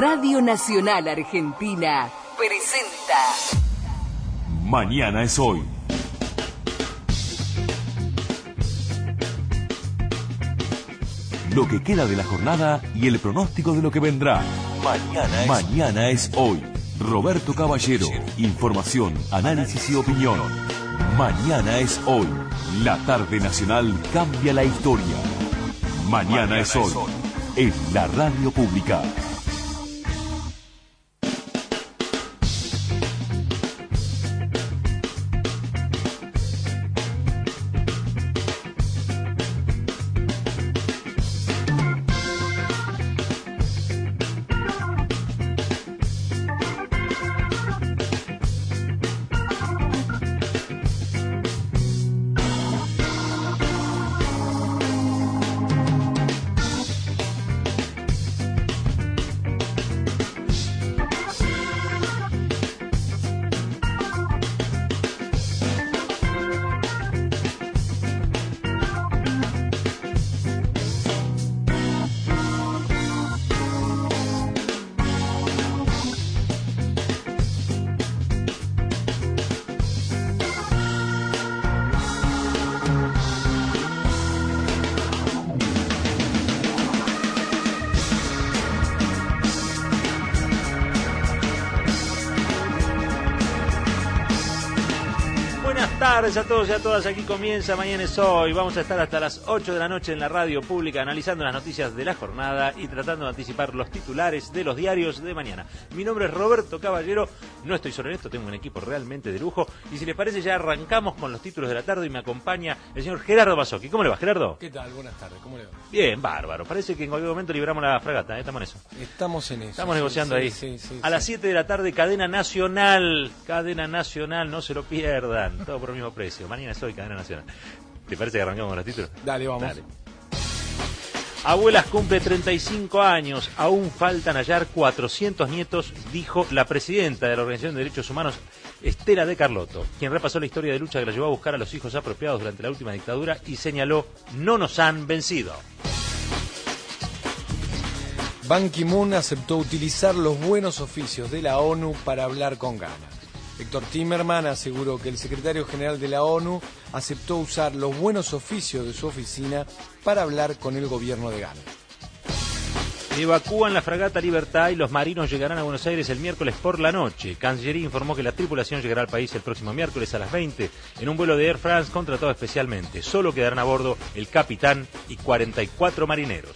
Radio Nacional Argentina presenta Mañana es hoy. Lo que queda de la jornada y el pronóstico de lo que vendrá. Mañana es hoy. Roberto Caballero. Información, análisis y opinión. Mañana es hoy. La tarde nacional cambia la historia. Mañana es hoy. En la radio pública. Buenas tardes a todos y a todas, aquí comienza Mañana es Hoy. Vamos a estar hasta las 8 de la noche en la radio pública analizando las noticias de la jornada y tratando de anticipar los titulares de los diarios de mañana. Mi nombre es Roberto Caballero, no estoy solo en esto, tengo un equipo realmente de lujo y si les parece ya arrancamos con los títulos de la tarde y me acompaña el señor Gerardo Basocchi. ¿Cómo le va, Gerardo? ¿Qué tal? Buenas tardes, ¿cómo le va? Bien, bárbaro, parece que en cualquier momento libramos la fragata, estamos en eso. Estamos en eso. Estamos negociando ahí. Sí, a las 7 de la tarde, Cadena Nacional, no se lo pierdan, todo por el mismo precio. Mañana es Hoy, Cadena Nacional. ¿Te parece que arrancamos con los títulos? Dale, vamos. Dale. Abuelas cumple 35 años, aún faltan hallar 400 nietos, dijo la presidenta de la Organización de Derechos Humanos, Estela de Carlotto, quien repasó la historia de lucha que la llevó a buscar a los hijos apropiados durante la última dictadura y señaló, no nos han vencido. Ban Ki-moon aceptó utilizar los buenos oficios de la ONU para hablar con Ghana. Héctor Timerman aseguró que el secretario general de la ONU aceptó usar los buenos oficios de su oficina para hablar con el gobierno de Ghana. Evacúan la fragata Libertad y los marinos llegarán a Buenos Aires el miércoles por la noche. Cancillería informó que la tripulación llegará al país el próximo miércoles a las 20 en un vuelo de Air France contratado especialmente. Solo quedarán a bordo el capitán y 44 marineros.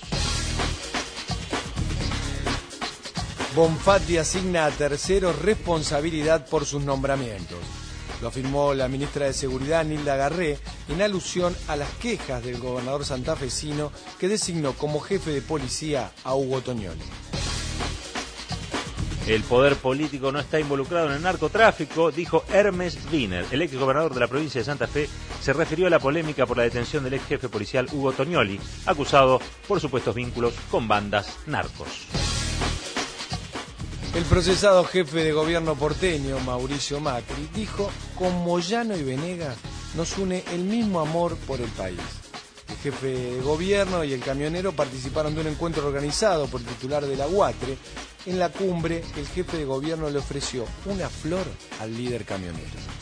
Bonfatti asigna a terceros responsabilidad por sus nombramientos. Lo afirmó la ministra de Seguridad, Nilda Garré, en alusión a las quejas del gobernador santafesino que designó como jefe de policía a Hugo Tognoli. El poder político no está involucrado en el narcotráfico, dijo Hermes Wiener. El ex gobernador de la provincia de Santa Fe se refirió a la polémica por la detención del ex jefe policial Hugo Tognoli, acusado por supuestos vínculos con bandas narcos. El procesado jefe de gobierno porteño, Mauricio Macri, dijo, con Moyano y Venegas nos une el mismo amor por el país. El jefe de gobierno y el camionero participaron de un encuentro organizado por el titular de la UATRE. En la cumbre, el jefe de gobierno le ofreció una flor al líder camionero.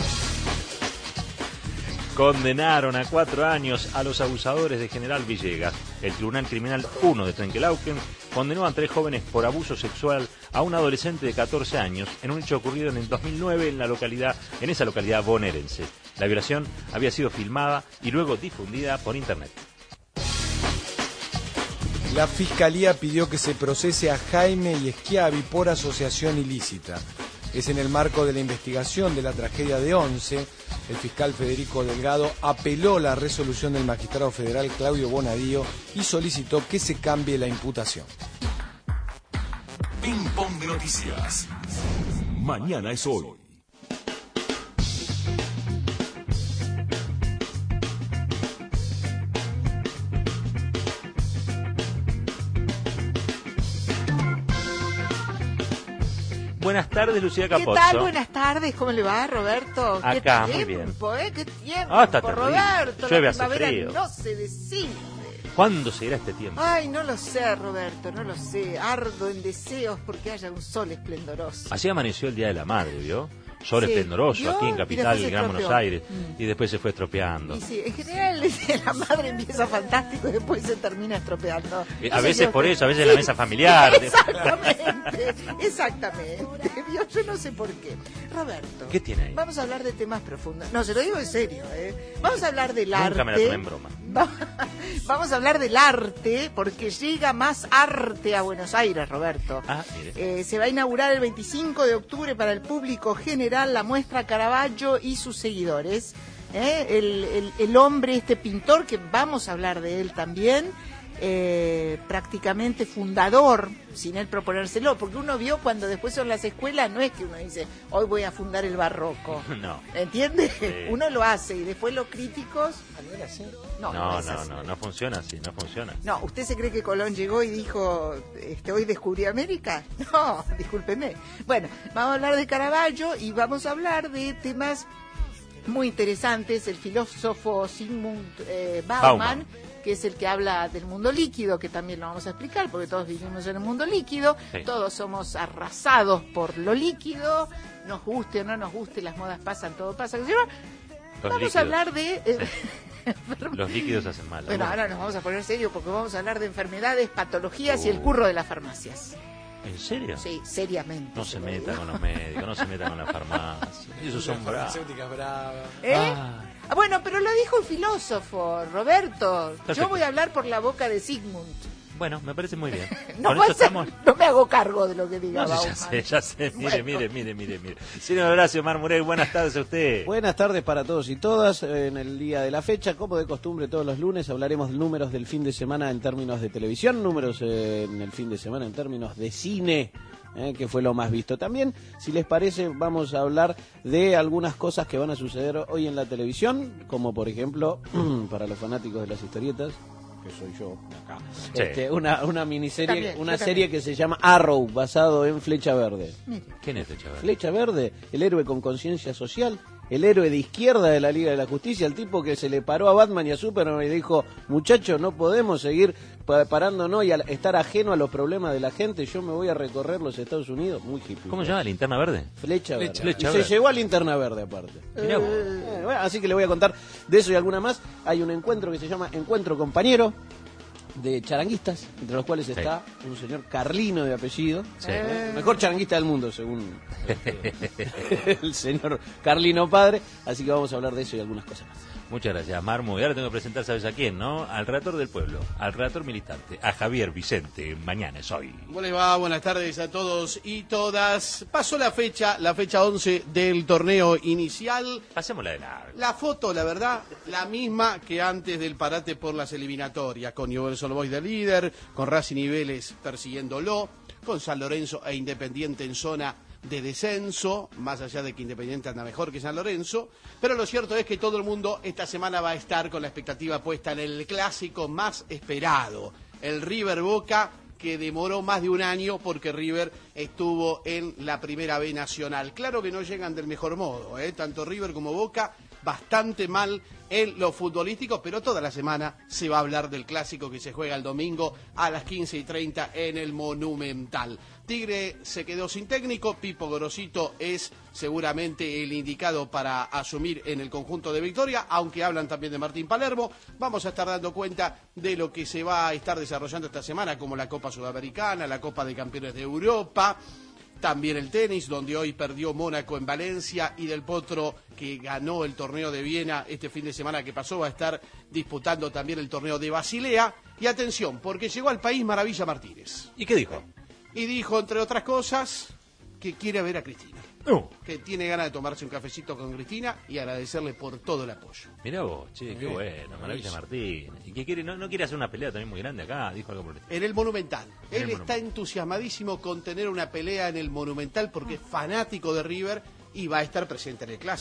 Condenaron a 4 años a los abusadores de General Villegas. El Tribunal Criminal 1 de Trenquelauquen condenó a 3 jóvenes por abuso sexual a un adolescente de 14 años en un hecho ocurrido en el 2009 en esa localidad bonaerense. La violación había sido filmada y luego difundida por internet. La Fiscalía pidió que se procese a Jaime y Schiavi por asociación ilícita. Es en el marco de la investigación de la tragedia de Once. El fiscal Federico Delgado apeló la resolución del magistrado federal Claudio Bonadío y solicitó que se cambie la imputación. Ping Pong de Noticias. Mañana es Hoy. Buenas tardes, Lucía Capozzo. ¿Qué tal? Buenas tardes, ¿cómo le va, Roberto? Acá, ¿Qué muy bien. Tiempo, ¿Qué tiempo, Ah, está terrible. Roberto? Llueve, La hace primavera frío. no se decide. ¿Cuándo se irá este tiempo? Ay, no lo sé, Roberto, no lo sé. Ardo en deseos porque haya un sol esplendoroso. Así amaneció el Día de la Madre, ¿vio? Sol Sí. esplendoroso ¿Vio? aquí en Y Capital, después se Gran estropeó. Buenos Aires, y después se fue estropeando. Y sí, en general la madre empieza fantástico y después se termina estropeando. A veces por eso, a veces la mesa familiar. Exactamente. Yo no sé por qué. Roberto. ¿Qué tiene ahí? Vamos a hablar de temas profundos. No, se lo digo en serio, ¿eh? Vamos a hablar del Nunca arte. me la tomé en broma. Vamos a hablar del arte, porque llega más arte a Buenos Aires, Roberto. Ah, mire. Se va a inaugurar el 25 de octubre para el público general la muestra Caravaggio y sus seguidores. El hombre, este pintor, que vamos a hablar de él también, prácticamente fundador, sin él proponérselo, porque uno vio cuando después son las escuelas, no es que uno dice, hoy voy a fundar el barroco. No. ¿Entiende? Sí. Uno lo hace y después los críticos... ¿No era así? No, es así. no funciona así, no funciona. No, ¿usted se cree que Colón llegó y dijo, hoy descubrí América? No, discúlpeme. Bueno, vamos a hablar de Caravaggio y vamos a hablar de temas muy interesantes. El filósofo Zygmunt Bauman, que es el que habla del mundo líquido, que también lo vamos a explicar, porque todos vivimos en el mundo líquido, Sí. Todos somos arrasados por lo líquido, nos guste o no nos guste, las modas pasan, todo pasa. Vamos líquidos. a hablar de... Los líquidos hacen mal. Bueno, ahora nos vamos a poner serios porque vamos a hablar de enfermedades, patologías y el curro de las farmacias. ¿En serio? Sí, seriamente. No se meta con los médicos, no se meta con la farmacia. Esos son bravos. Farmacéuticas bravas. Bueno, pero lo dijo el filósofo, Roberto. Yo Perfecto. voy a hablar por la boca de Zygmunt. Bueno, me parece muy bien. No, Con esto estamos... no me hago cargo de lo que diga No, sí, Bauman. ya sé. Mire, Bueno. mire. Señor Horacio Mar Murel, buenas tardes a usted. Buenas tardes para todos y todas. En el día de la fecha, como de costumbre, todos los lunes hablaremos de números del fin de semana en términos de televisión, números en el fin de semana en términos de cine, que fue lo más visto. También, si les parece, vamos a hablar de algunas cosas que van a suceder hoy en la televisión, como por ejemplo, para los fanáticos de las historietas, que soy yo acá, Sí. una miniserie, También, una yo serie también. que se llama Arrow, basado en Flecha Verde. ¿Quién es este chaval? Flecha Verde, el héroe con conciencia social, el héroe de izquierda de la Liga de la Justicia, el tipo que se le paró a Batman y a Superman y le dijo, muchachos, no podemos seguir parándonos y estar ajeno a los problemas de la gente, yo me voy a recorrer los Estados Unidos, muy hippie. ¿Cómo se llama? ¿Linterna Verde? Flecha Verde. Flecha Y Verde. se llevó a Linterna Verde aparte. Mirá vos. Bueno, así que le voy a contar de eso y alguna más. Hay un encuentro que se llama Encuentro Compañero, de charanguistas, entre los cuales está un señor Carlino de apellido, Sí. mejor charanguista del mundo según el señor Carlino padre, así que vamos a hablar de eso y algunas cosas más. Muchas gracias, Marmo. Y ahora tengo que presentar, ¿sabes a quién, no? Al relator del pueblo, al relator militante, a Javier Vicente. Mañana es hoy. ¿Cómo les va? Buenas tardes a todos y todas. Pasó la fecha 11 del torneo inicial. Pasémosla de largo. La foto, la verdad, la misma que antes del parate por las eliminatorias, con Newell's Old Boys de líder, con Racing y Vélez persiguiéndolo, con San Lorenzo e Independiente en zona de descenso, más allá de que Independiente anda mejor que San Lorenzo, pero lo cierto es que todo el mundo esta semana va a estar con la expectativa puesta en el clásico más esperado, el River Boca, que demoró más de un año porque River estuvo en la Primera B Nacional. Claro que no llegan del mejor modo, tanto River como Boca bastante mal en lo futbolístico, pero toda la semana se va a hablar del clásico que se juega el domingo a las 15:30 en el Monumental. Tigre se quedó sin técnico, Pipo Gorosito es seguramente el indicado para asumir en el conjunto de Victoria, aunque hablan también de Martín Palermo. Vamos a estar dando cuenta de lo que se va a estar desarrollando esta semana, como la Copa Sudamericana, la Copa de Campeones de Europa, también el tenis, donde hoy perdió Mónaco en Valencia, y Del Potro, que ganó el torneo de Viena este fin de semana que pasó, va a estar disputando también el torneo de Basilea. Y atención, porque llegó al país Maravilla Martínez. ¿Y qué dijo? Y dijo, entre otras cosas, que quiere ver a Cristina. No. Que tiene ganas de tomarse un cafecito con Cristina y agradecerle por todo el apoyo. Mirá vos, che, qué bueno, Maravilla Martín. ¿Y qué quiere? ¿No quiere hacer una pelea también muy grande acá? Dijo algo por el estilo. En el Monumental. En el Él está entusiasmadísimo con tener una pelea en el Monumental porque es fanático de River y va a estar presente en el Clásico.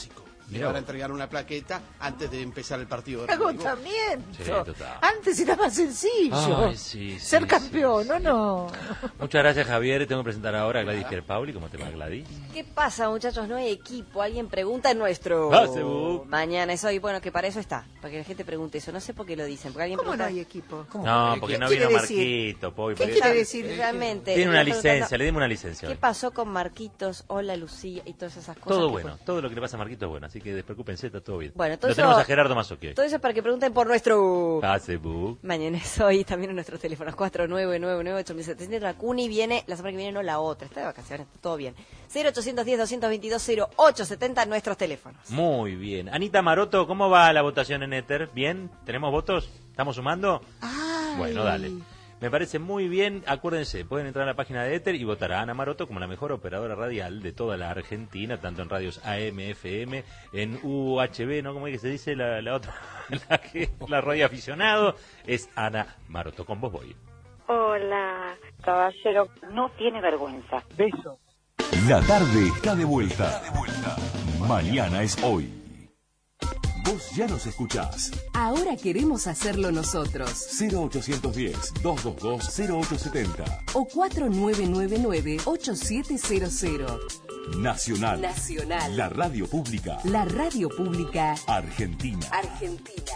Le Mirá van a vos. entregar una plaqueta antes de empezar el partido de River. Agotamiento. Sí, total. Antes era más sencillo. Ay, sí, Ser sí, campeón, sí, ¿o sí. no? Muchas gracias, Javier. Tengo que presentar ahora a Gladys Pierpaoli. ¿Cómo te va, Gladys? ¿Qué pasa, muchachos? No hay equipo. Alguien pregunta en nuestro Facebook. Mañana es hoy. Bueno, que para eso está. Para que la gente pregunte eso. No sé por qué lo dicen. Porque alguien ¿Cómo no pregunta. hay equipo? No, porque no ¿Qué vino quiere decir? Marquito, Poy. ¿Qué por quiere eso. decir? Realmente. Tiene una estoy preguntando, licencia, le dimos una licencia. ¿Qué hoy. pasó con Marquitos? Hola, Lucía y todas esas cosas. Todo que bueno, todo lo que le pasa a Marquito es bueno, así que despreocúpense, está todo bien. Bueno, todo Lo eso- tenemos a Gerardo Mazzocchi hoy. Todo eso es para que pregunten por nuestro Facebook. Mañana es hoy, también en nuestros teléfonos 4999-8700. La Cuni viene, la semana que viene no la otra, está de vacaciones, está todo bien. 0810-222-0870, nuestros teléfonos. Muy bien. Anita Maroto, ¿cómo va la votación en Éter? ¿Bien? ¿Tenemos votos? ¿Estamos sumando? Ay. Bueno, dale. Me parece muy bien. Acuérdense, pueden entrar a la página de Éter y votar a Ana Maroto como la mejor operadora radial de toda la Argentina, tanto en radios AM, FM, en UHB, ¿no? ¿Cómo es que se dice la otra? La radio aficionado es Ana Maroto. Con vos voy. Hola, caballero, no tiene vergüenza. Beso. La tarde está de vuelta. Mañana es hoy. Vos ya nos escuchás. Ahora queremos hacerlo nosotros. 0810-222-0870. O 4999-8700. Nacional. Nacional. La radio pública. La radio pública Argentina. argentina.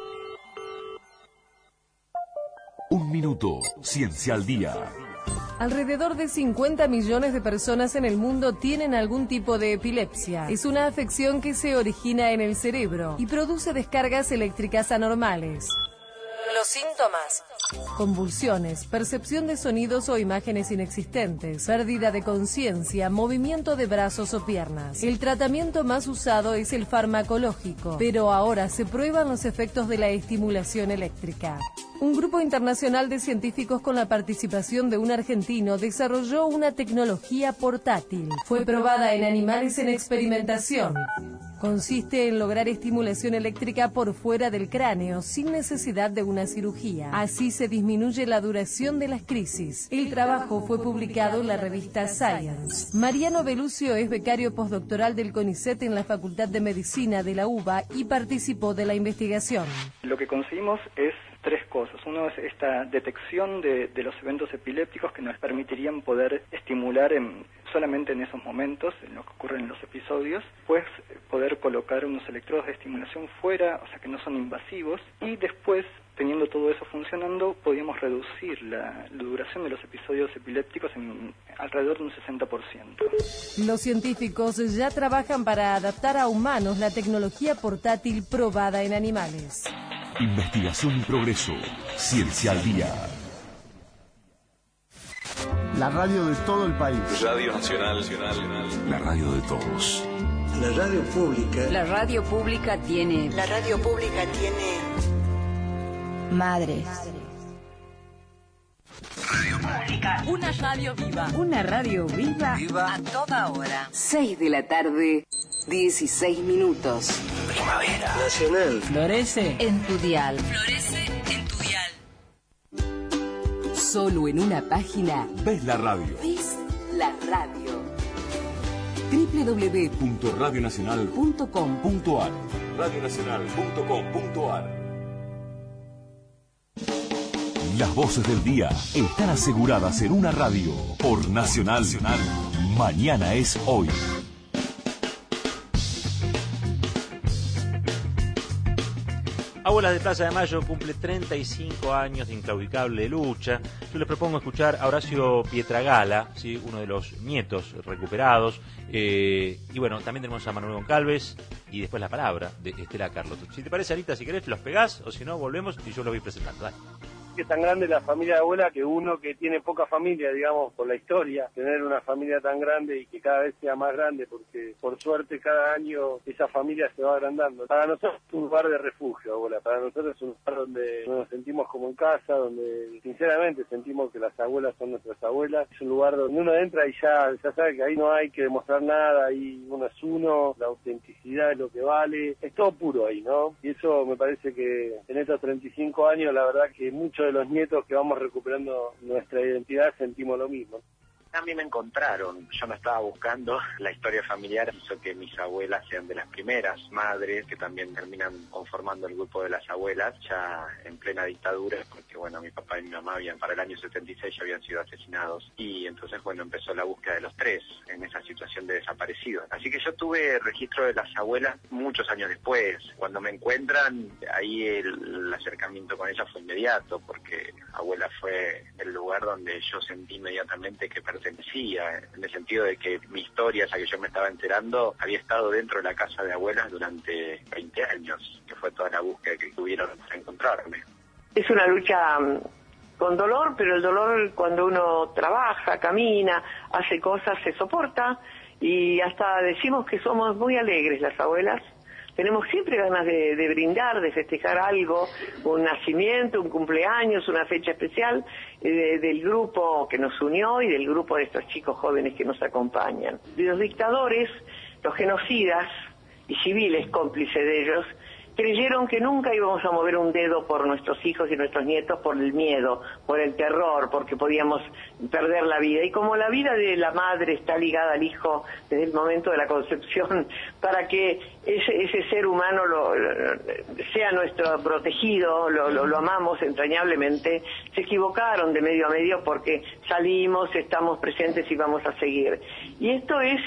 Un minuto. Ciencia al día. Alrededor de 50 millones de personas en el mundo tienen algún tipo de epilepsia. Es una afección que se origina en el cerebro y produce descargas eléctricas anormales. Los síntomas: convulsiones, percepción de sonidos o imágenes inexistentes, pérdida de conciencia, movimiento de brazos o piernas. El tratamiento más usado es el farmacológico, pero ahora se prueban los efectos de la estimulación eléctrica. Un grupo internacional de científicos con la participación de un argentino desarrolló una tecnología portátil. Fue probada en animales en experimentación. Consiste en lograr estimulación eléctrica por fuera del cráneo sin necesidad de una cirugía. Así se disminuye la duración de las crisis. El trabajo fue publicado en la revista Science. Mariano Belucio es becario postdoctoral del CONICET en la Facultad de Medicina de la UBA y participó de la investigación. Lo que conseguimos es tres cosas. Uno es esta detección de los eventos epilépticos que nos permitirían poder estimular solamente en esos momentos, en lo que ocurre en los episodios, pues poder colocar unos electrodos de estimulación fuera, o sea que no son invasivos, y después, teniendo todo eso funcionando, podíamos reducir la duración de los episodios epilépticos en alrededor de un 60%. Los científicos ya trabajan para adaptar a humanos la tecnología portátil probada en animales. Investigación y progreso. Ciencia al día. La radio de todo el país. Radio Nacional. La radio de todos. La radio pública. La radio pública tiene... La radio pública tiene... Madres. Radio pública. Una radio viva. Una radio viva. Viva. A toda hora. 6 de la tarde, 16 minutos. Primavera. Nacional. Florece en tu dial. Florece en tu dial. Solo en una página. Ves la radio. Ves la radio. www.radionacional.com.ar radionacional.com.ar. Las voces del día están aseguradas en una radio por Nacional. Mañana es hoy. Abuelas de Plaza de Mayo cumple 35 años de inclaudicable lucha. Yo les propongo escuchar a Horacio Pietragala, ¿sí? Uno de los nietos recuperados. Y bueno, también tenemos a Manuel Goncalves y después la palabra de Estela Carlot. Si te parece, Anita, si querés, los pegás, o si no, volvemos y yo los voy presentando. Dale. Que es tan grande la familia de abuela que uno que tiene poca familia, digamos, por la historia, tener una familia tan grande y que cada vez sea más grande, porque por suerte cada año esa familia se va agrandando. Para nosotros es un lugar de refugio, abuela, para nosotros es un lugar donde nos sentimos como en casa, donde sinceramente sentimos que las abuelas son nuestras abuelas. Es un lugar donde uno entra y ya sabe que ahí no hay que demostrar nada, ahí uno es uno, la autenticidad es lo que vale, es todo puro ahí, ¿no? Y eso me parece que en estos 35 años, la verdad que muchos de los nietos que vamos recuperando nuestra identidad sentimos lo mismo. A mí me encontraron, yo no estaba buscando, la historia familiar hizo que mis abuelas sean de las primeras madres que también terminan conformando el grupo de las abuelas ya en plena dictadura, porque bueno, mi papá y mi mamá para el año 76 ya habían sido asesinados y entonces bueno, empezó la búsqueda de los tres en esa situación de desaparecidos. Así que yo tuve registro de las abuelas muchos años después. Cuando me encuentran, ahí el acercamiento con ellas fue inmediato, porque abuela fue el lugar donde yo sentí inmediatamente que pertenecía, en el sentido de que mi historia, esa que yo me estaba enterando, había estado dentro de la casa de abuelas durante 20 años, que fue toda la búsqueda que tuvieron para encontrarme. Es una lucha con dolor, pero el dolor cuando uno trabaja, camina, hace cosas, se soporta, y hasta decimos que somos muy alegres las abuelas. Tenemos siempre ganas de brindar, de festejar algo, un nacimiento, un cumpleaños, una fecha especial del grupo que nos unió y del grupo de estos chicos jóvenes que nos acompañan. Los dictadores, los genocidas y civiles cómplices de ellos, creyeron que nunca íbamos a mover un dedo por nuestros hijos y nuestros nietos por el miedo, por el terror, porque podíamos perder la vida. Y como la vida de la madre está ligada al hijo desde el momento de la concepción, para que ese ser humano sea nuestro protegido, lo amamos entrañablemente, se equivocaron de medio a medio porque salimos, estamos presentes y vamos a seguir. Y esto es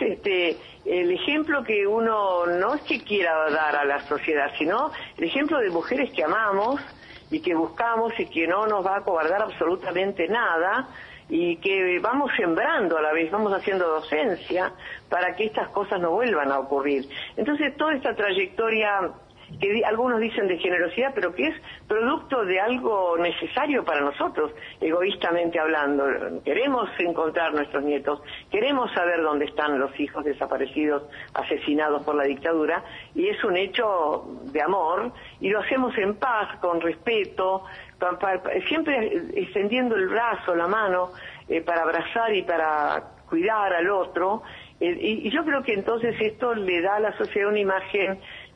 el ejemplo que uno no es que quiera dar a la sociedad, sino el ejemplo de mujeres que amamos y que buscamos y que no nos va a acobardar absolutamente nada, y que vamos sembrando a la vez, vamos haciendo docencia para que estas cosas no vuelvan a ocurrir. Entonces toda esta trayectoria que algunos dicen de generosidad, pero que es producto de algo necesario para nosotros, egoístamente hablando. Queremos encontrar nuestros nietos, queremos saber dónde están los hijos desaparecidos, asesinados por la dictadura, y es un hecho de amor, y lo hacemos en paz, con respeto, siempre extendiendo el brazo, la mano, para abrazar y para cuidar al otro, y yo creo que entonces esto le da a la sociedad una imagen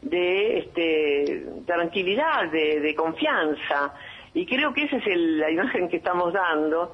de tranquilidad, de confianza, y creo que esa es la imagen que estamos dando.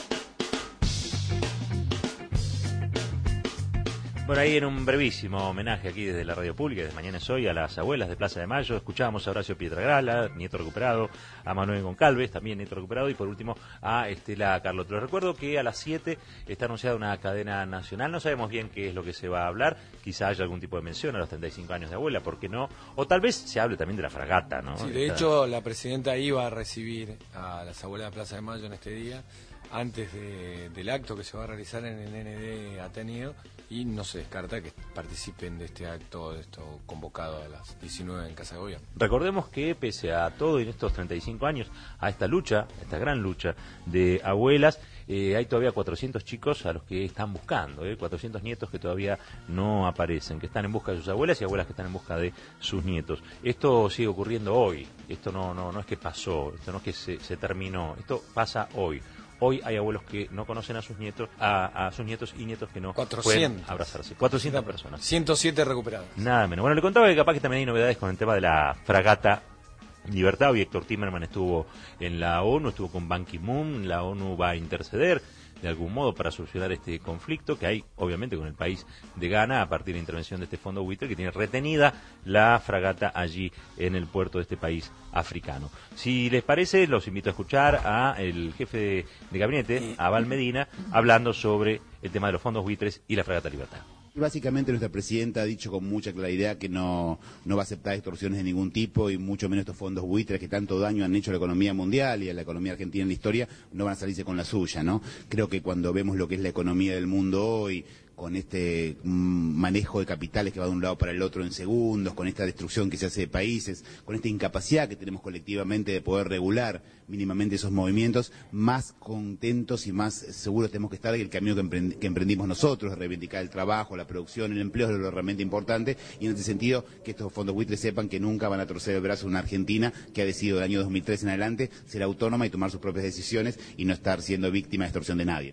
Bueno, ahí en un brevísimo homenaje aquí desde la radio pública, desde Mañana es Hoy, a las abuelas de Plaza de Mayo, escuchábamos a Horacio Pietragrala, nieto recuperado, a Manuel Goncalves, también nieto recuperado, y por último a Estela Carlotto. Les recuerdo que a las 7 está anunciada una cadena nacional, no sabemos bien qué es lo que se va a hablar, quizá haya algún tipo de mención a los 35 años de abuela, ¿por qué no? O tal vez se hable también de la fragata, ¿no? Sí, de hecho la presidenta iba a recibir a las abuelas de Plaza de Mayo en este día, antes del acto que se va a realizar en el ND Ateneo, y no se descarta que participen de este acto, convocado a las 19 en Casa de Gobierno. Recordemos que pese a todo en estos 35 años, a esta lucha, esta gran lucha de abuelas, hay todavía 400 chicos a los que están buscando, 400 nietos que todavía no aparecen, que están en busca de sus abuelas y abuelas que están en busca de sus nietos. Esto sigue ocurriendo hoy, esto no es que pasó, esto no es que se terminó, esto pasa hoy. Hoy hay abuelos que no conocen a sus nietos, a sus nietos y nietos que no 400. pueden abrazarse. 400 personas. 107 recuperados. Nada menos. Bueno, le contaba que capaz que también hay novedades con el tema de la fragata Libertad. Hoy Héctor Timerman estuvo en la ONU, estuvo con Ban Ki-moon. La ONU va a interceder de algún modo para solucionar este conflicto que hay, obviamente, con el país de Ghana a partir de la intervención de este fondo buitre que tiene retenida la fragata allí en el puerto de este país africano. Si les parece, los invito a escuchar a el jefe de gabinete, a Abal Medina, hablando sobre el tema de los fondos buitres y la fragata Libertad. Básicamente nuestra presidenta ha dicho con mucha claridad que no va a aceptar extorsiones de ningún tipo, y mucho menos estos fondos buitres que tanto daño han hecho a la economía mundial y a la economía argentina en la historia, no van a salirse con la suya, ¿no? Creo que cuando vemos lo que es la economía del mundo hoy, con este manejo de capitales que va de un lado para el otro en segundos, con esta destrucción que se hace de países, con esta incapacidad que tenemos colectivamente de poder regular mínimamente esos movimientos, más contentos y más seguros tenemos que estar del camino que emprendimos nosotros, de reivindicar el trabajo, la producción, el empleo, es lo realmente importante, y en ese sentido que estos fondos buitres sepan que nunca van a torcer el brazo a una Argentina que ha decidido del año 2003 en adelante ser autónoma y tomar sus propias decisiones y no estar siendo víctima de extorsión de nadie.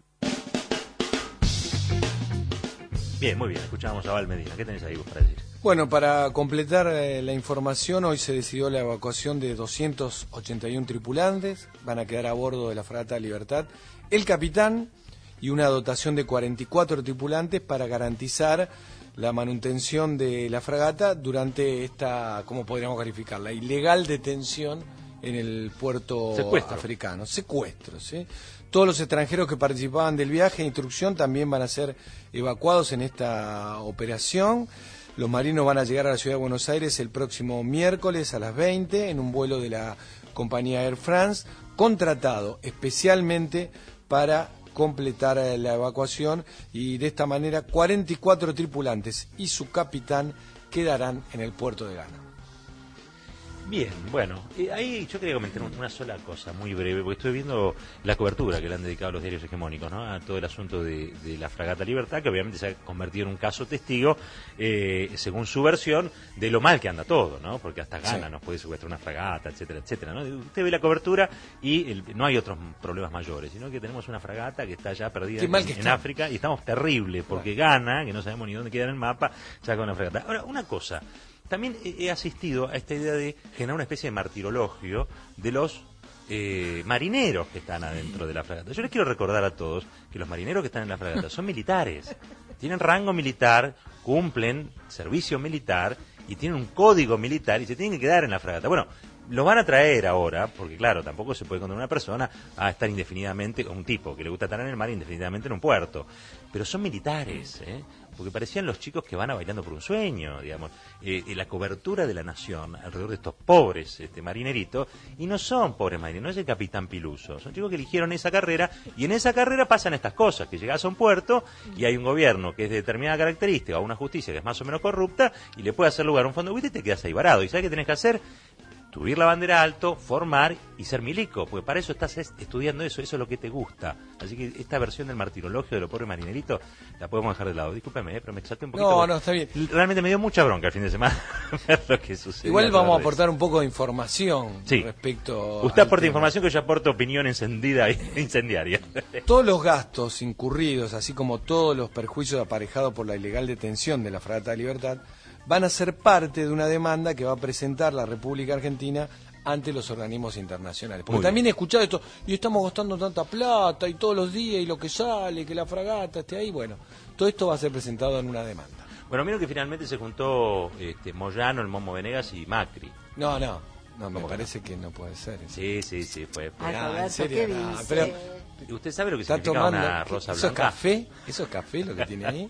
Bien, muy bien, escuchamos a Abal Medina. ¿Qué tenés ahí vos para decir? Bueno, para completar la información, hoy se decidió la evacuación de 281 tripulantes, van a quedar a bordo de la fragata Libertad, el capitán y una dotación de 44 tripulantes para garantizar la manutención de la fragata durante esta, ¿cómo podríamos calificarla? Ilegal detención en el puerto africano. Secuestro, ¿sí? Todos los extranjeros que participaban del viaje de instrucción también van a ser evacuados en esta operación. Los marinos van a llegar a la ciudad de Buenos Aires el próximo miércoles a las 20 en un vuelo de la compañía Air France, contratado especialmente para completar la evacuación, y de esta manera 44 tripulantes y su capitán quedarán en el puerto de Ghana. Bien, bueno, ahí yo quería comentar una sola cosa muy breve, porque estoy viendo la cobertura que le han dedicado los diarios hegemónicos, ¿no?, a todo el asunto de la fragata Libertad, que obviamente se ha convertido en un caso testigo, según su versión, de lo mal que anda todo, ¿no? Porque hasta Ghana nos puede secuestrar una fragata, etcétera, etcétera, ¿no? Usted ve la cobertura y no hay otros problemas mayores, sino que tenemos una fragata que está ya perdida en África, y estamos terrible, porque Ghana, que no sabemos ni dónde queda en el mapa, ya con una fragata. Ahora, una cosa. También he asistido a esta idea de generar una especie de martirologio de los marineros que están adentro de la fragata. Yo les quiero recordar a todos que los marineros que están en la fragata son militares, tienen rango militar, cumplen servicio militar y tienen un código militar y se tienen que quedar en la fragata. Bueno, lo van a traer ahora, porque claro, tampoco se puede condenar a una persona a estar indefinidamente, o un tipo que le gusta estar en el mar indefinidamente en un puerto. Pero son militares, porque parecían los chicos que van a Bailando por un Sueño, digamos. La cobertura de la nación alrededor de estos pobres marineritos, y no son pobres marineros, no es el Capitán Piluso, son chicos que eligieron esa carrera, y en esa carrera pasan estas cosas, que llegas a un puerto y hay un gobierno que es de determinada característica, o una justicia que es más o menos corrupta, y le puede hacer lugar a un fondo buitre y te quedas ahí varado. ¿Y sabes qué tenés que hacer? Subir la bandera alto, formar y ser milico, porque para eso estás estudiando eso es lo que te gusta. Así que esta versión del martirologio de los pobres marineritos la podemos dejar de lado. Discúlpeme, pero me echaste un poquito. No, está bien. Realmente me dio mucha bronca el fin de semana ver lo que sucedió. Igual vamos a aportar un poco de información respecto. Usted aporta información, que yo aporto opinión encendida e incendiaria. Todos los gastos incurridos, así como todos los perjuicios aparejados por la ilegal detención de la Fragata Libertad, van a ser parte de una demanda que va a presentar la República Argentina ante los organismos internacionales. Porque también he escuchado esto, y estamos gastando tanta plata, y todos los días, y lo que sale, que la fragata esté ahí. Bueno, todo esto va a ser presentado en una demanda. Bueno, miro que finalmente se juntó Moyano, el Momo Venegas y Macri. No, me parece que no puede ser. Sí, fue. En serio, pero ¿usted sabe lo que significa una rosa blanca? ¿Eso es café lo que tiene ahí?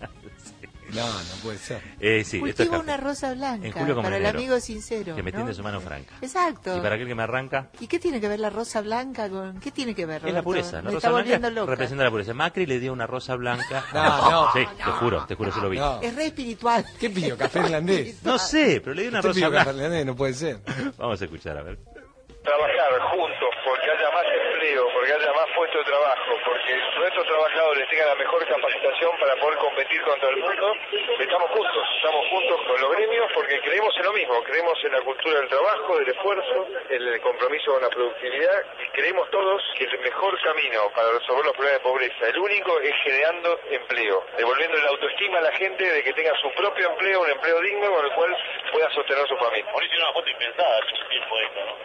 No puede ser. Sí, cultiva una rosa blanca para el amigo sincero, que me tiende su mano franca. Exacto. Y para aquel que me arranca. ¿Y qué tiene que ver la rosa blanca con qué tiene que ver, Roberto? Es la pureza. La me rosa está volviendo blanca loca. representa la pureza. Macri le dio una rosa blanca. No. Sí, te juro, yo lo vi. No. Es re espiritual. ¿Qué pidió? ¿Café irlandés? No sé, pero le dio una rosa pidió blanca. Café irlandés? No puede ser. Vamos a escuchar, a ver. Trabajar juntos porque haya más empleo, porque haya más puestos de trabajo, porque nuestros trabajadores tengan la mejor capacitación para poder competir contra el mundo. Estamos juntos con los gremios porque creemos en lo mismo, creemos en la cultura del trabajo, del esfuerzo, en el compromiso con la productividad, y creemos todos que el mejor camino para resolver los problemas de pobreza, el único, es generando empleo, devolviendo la autoestima a la gente de que tenga su propio empleo, un empleo digno con el cual pueda sostener su familia. Mauricio, una foto impensada hace un tiempo esto, ¿no?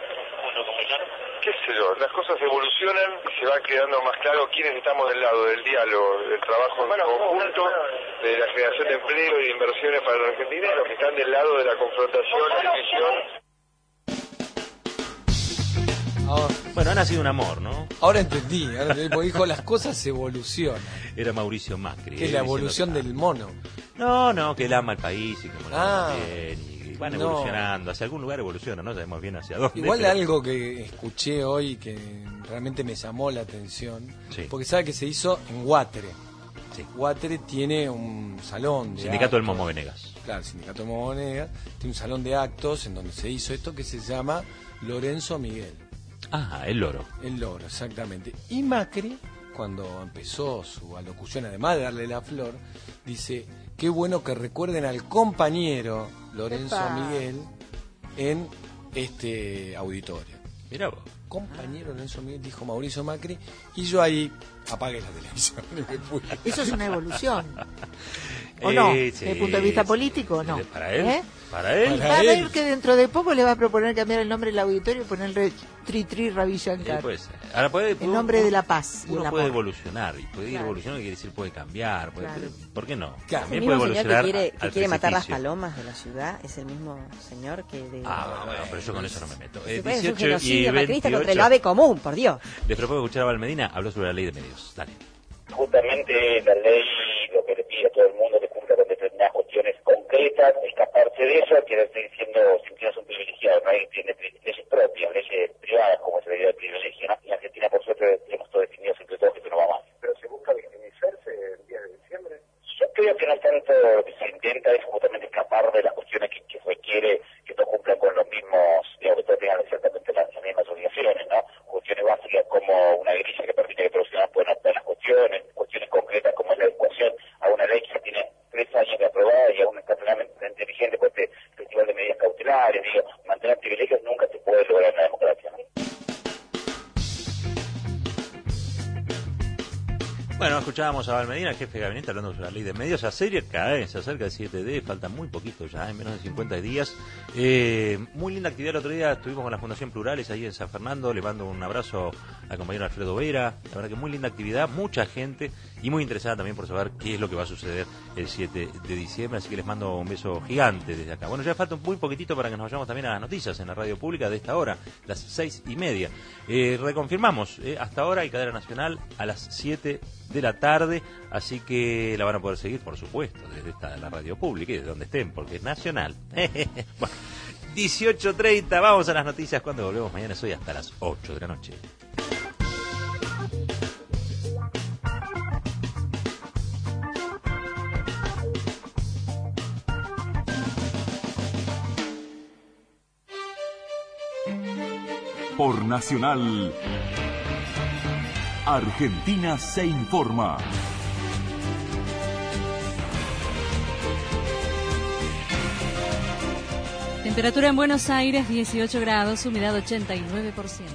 Qué sé yo, las cosas evolucionan y se va quedando más claro quiénes estamos del lado del diálogo, del trabajo en conjunto, de la creación de empleo y de inversiones para la Argentina, y los que están del lado de la confrontación, división. Bueno, han nacido un amor, ¿no? Ahora entendí, porque dijo las cosas evolucionan. Era Mauricio Macri. Que es la evolución del mono. No, que él ama el país y que mola bien. Van evolucionando, hacia algún lugar evoluciona, no sabemos bien hacia dónde. Igual algo que escuché hoy que realmente me llamó la atención, porque sabe que se hizo en Guatre. Guatre tiene un salón de Sindicato actos, del Momo Venegas. Claro, el Sindicato del Momo Venegas tiene un salón de actos en donde se hizo esto que se llama Lorenzo Miguel. El loro. El loro, exactamente. Y Macri, cuando empezó su alocución, además de darle la flor, dice: qué bueno que recuerden al compañero Lorenzo Miguel en este auditorio. Mirá vos. Compañero Lorenzo Miguel, dijo Mauricio Macri, y yo ahí apague la televisión. Eso es una evolución. ¿O no? Sí, Desde el punto de vista político, no. Para él. ¿Eh? Para él. Va a ver que dentro de poco le va a proponer cambiar el nombre del auditorio y ponerle Tri Ravi Shankar. Puede ser. Ahora en nombre de la paz y el uno amor. puede evolucionar, y puede ir evolucionando, quiere decir puede cambiar. ¿Por qué no? Claro. También El puede mismo señor evolucionar. que quiere matar las palomas de la ciudad es el mismo señor que... Bueno, pero yo con eso no me meto. Es un 18 y genocidio macrista 28. contra el ave común, por Dios. Les propongo escuchar a Val Medina, habló sobre la ley de medios. Dale. Justamente la ley lo que le pide a todo el mundo que cumpla con determinadas cuestiones concretas, escaparse de eso, quiere seguir sintiéndose un privilegiado. Nadie tiene leyes propias, leyes privadas, como es la idea del privilegio, ¿no? Y en Argentina, por suerte, tenemos todo definido entre todos que esto no va más. ¿Pero se busca victimizarse el día de diciembre? Yo creo que no tanto lo que se intenta es justamente escapar de las cuestiones que requiere que todos cumplan con los mismos, digamos, que todos tengan exactamente las mismas obligaciones, ¿no? Cuestiones básicas como una grilla que permite que profesionales puedan optar las cuestiones concretas como es la adecuación a una ley que ya tiene 3 años de aprobada y aún está plenamente vigente por este festival de medidas cautelares. Digo, mantener privilegios nunca se puede lograr en la democracia, ¿no? Bueno, escuchábamos a Val Medina, jefe de gabinete, hablando sobre la ley de medios. Se acerca el 7D, falta muy poquito ya, en menos de 50 días. Muy linda actividad el otro día, estuvimos con la Fundación Plurales ahí en San Fernando. Le mando un abrazo al compañero Alfredo Vera. La verdad que muy linda actividad, mucha gente y muy interesada también por saber qué es lo que va a suceder el 7 de diciembre. Así que les mando un beso gigante desde acá. Bueno, ya falta muy poquitito para que nos vayamos también a las noticias en la radio pública de esta hora, las 6:30. Reconfirmamos, hasta ahora hay cadena nacional a las 7 de la tarde, así que la van a poder seguir, por supuesto, desde la radio pública y desde donde estén, porque es nacional. Bueno, 18:30, vamos a las noticias cuando volvemos mañana, hoy hasta las 8 de la noche. Por Nacional, Argentina se informa. Temperatura en Buenos Aires 18 grados, humedad 89%.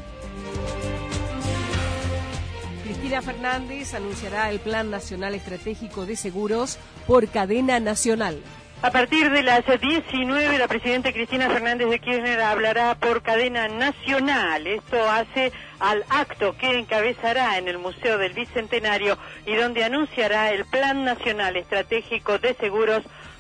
Cristina Fernández anunciará el Plan Nacional Estratégico de Seguros por cadena nacional. A partir de las 19, la presidenta Cristina Fernández de Kirchner hablará por cadena nacional. Esto hace al acto que encabezará en el Museo del Bicentenario y donde anunciará el Plan Nacional Estratégico de Seguros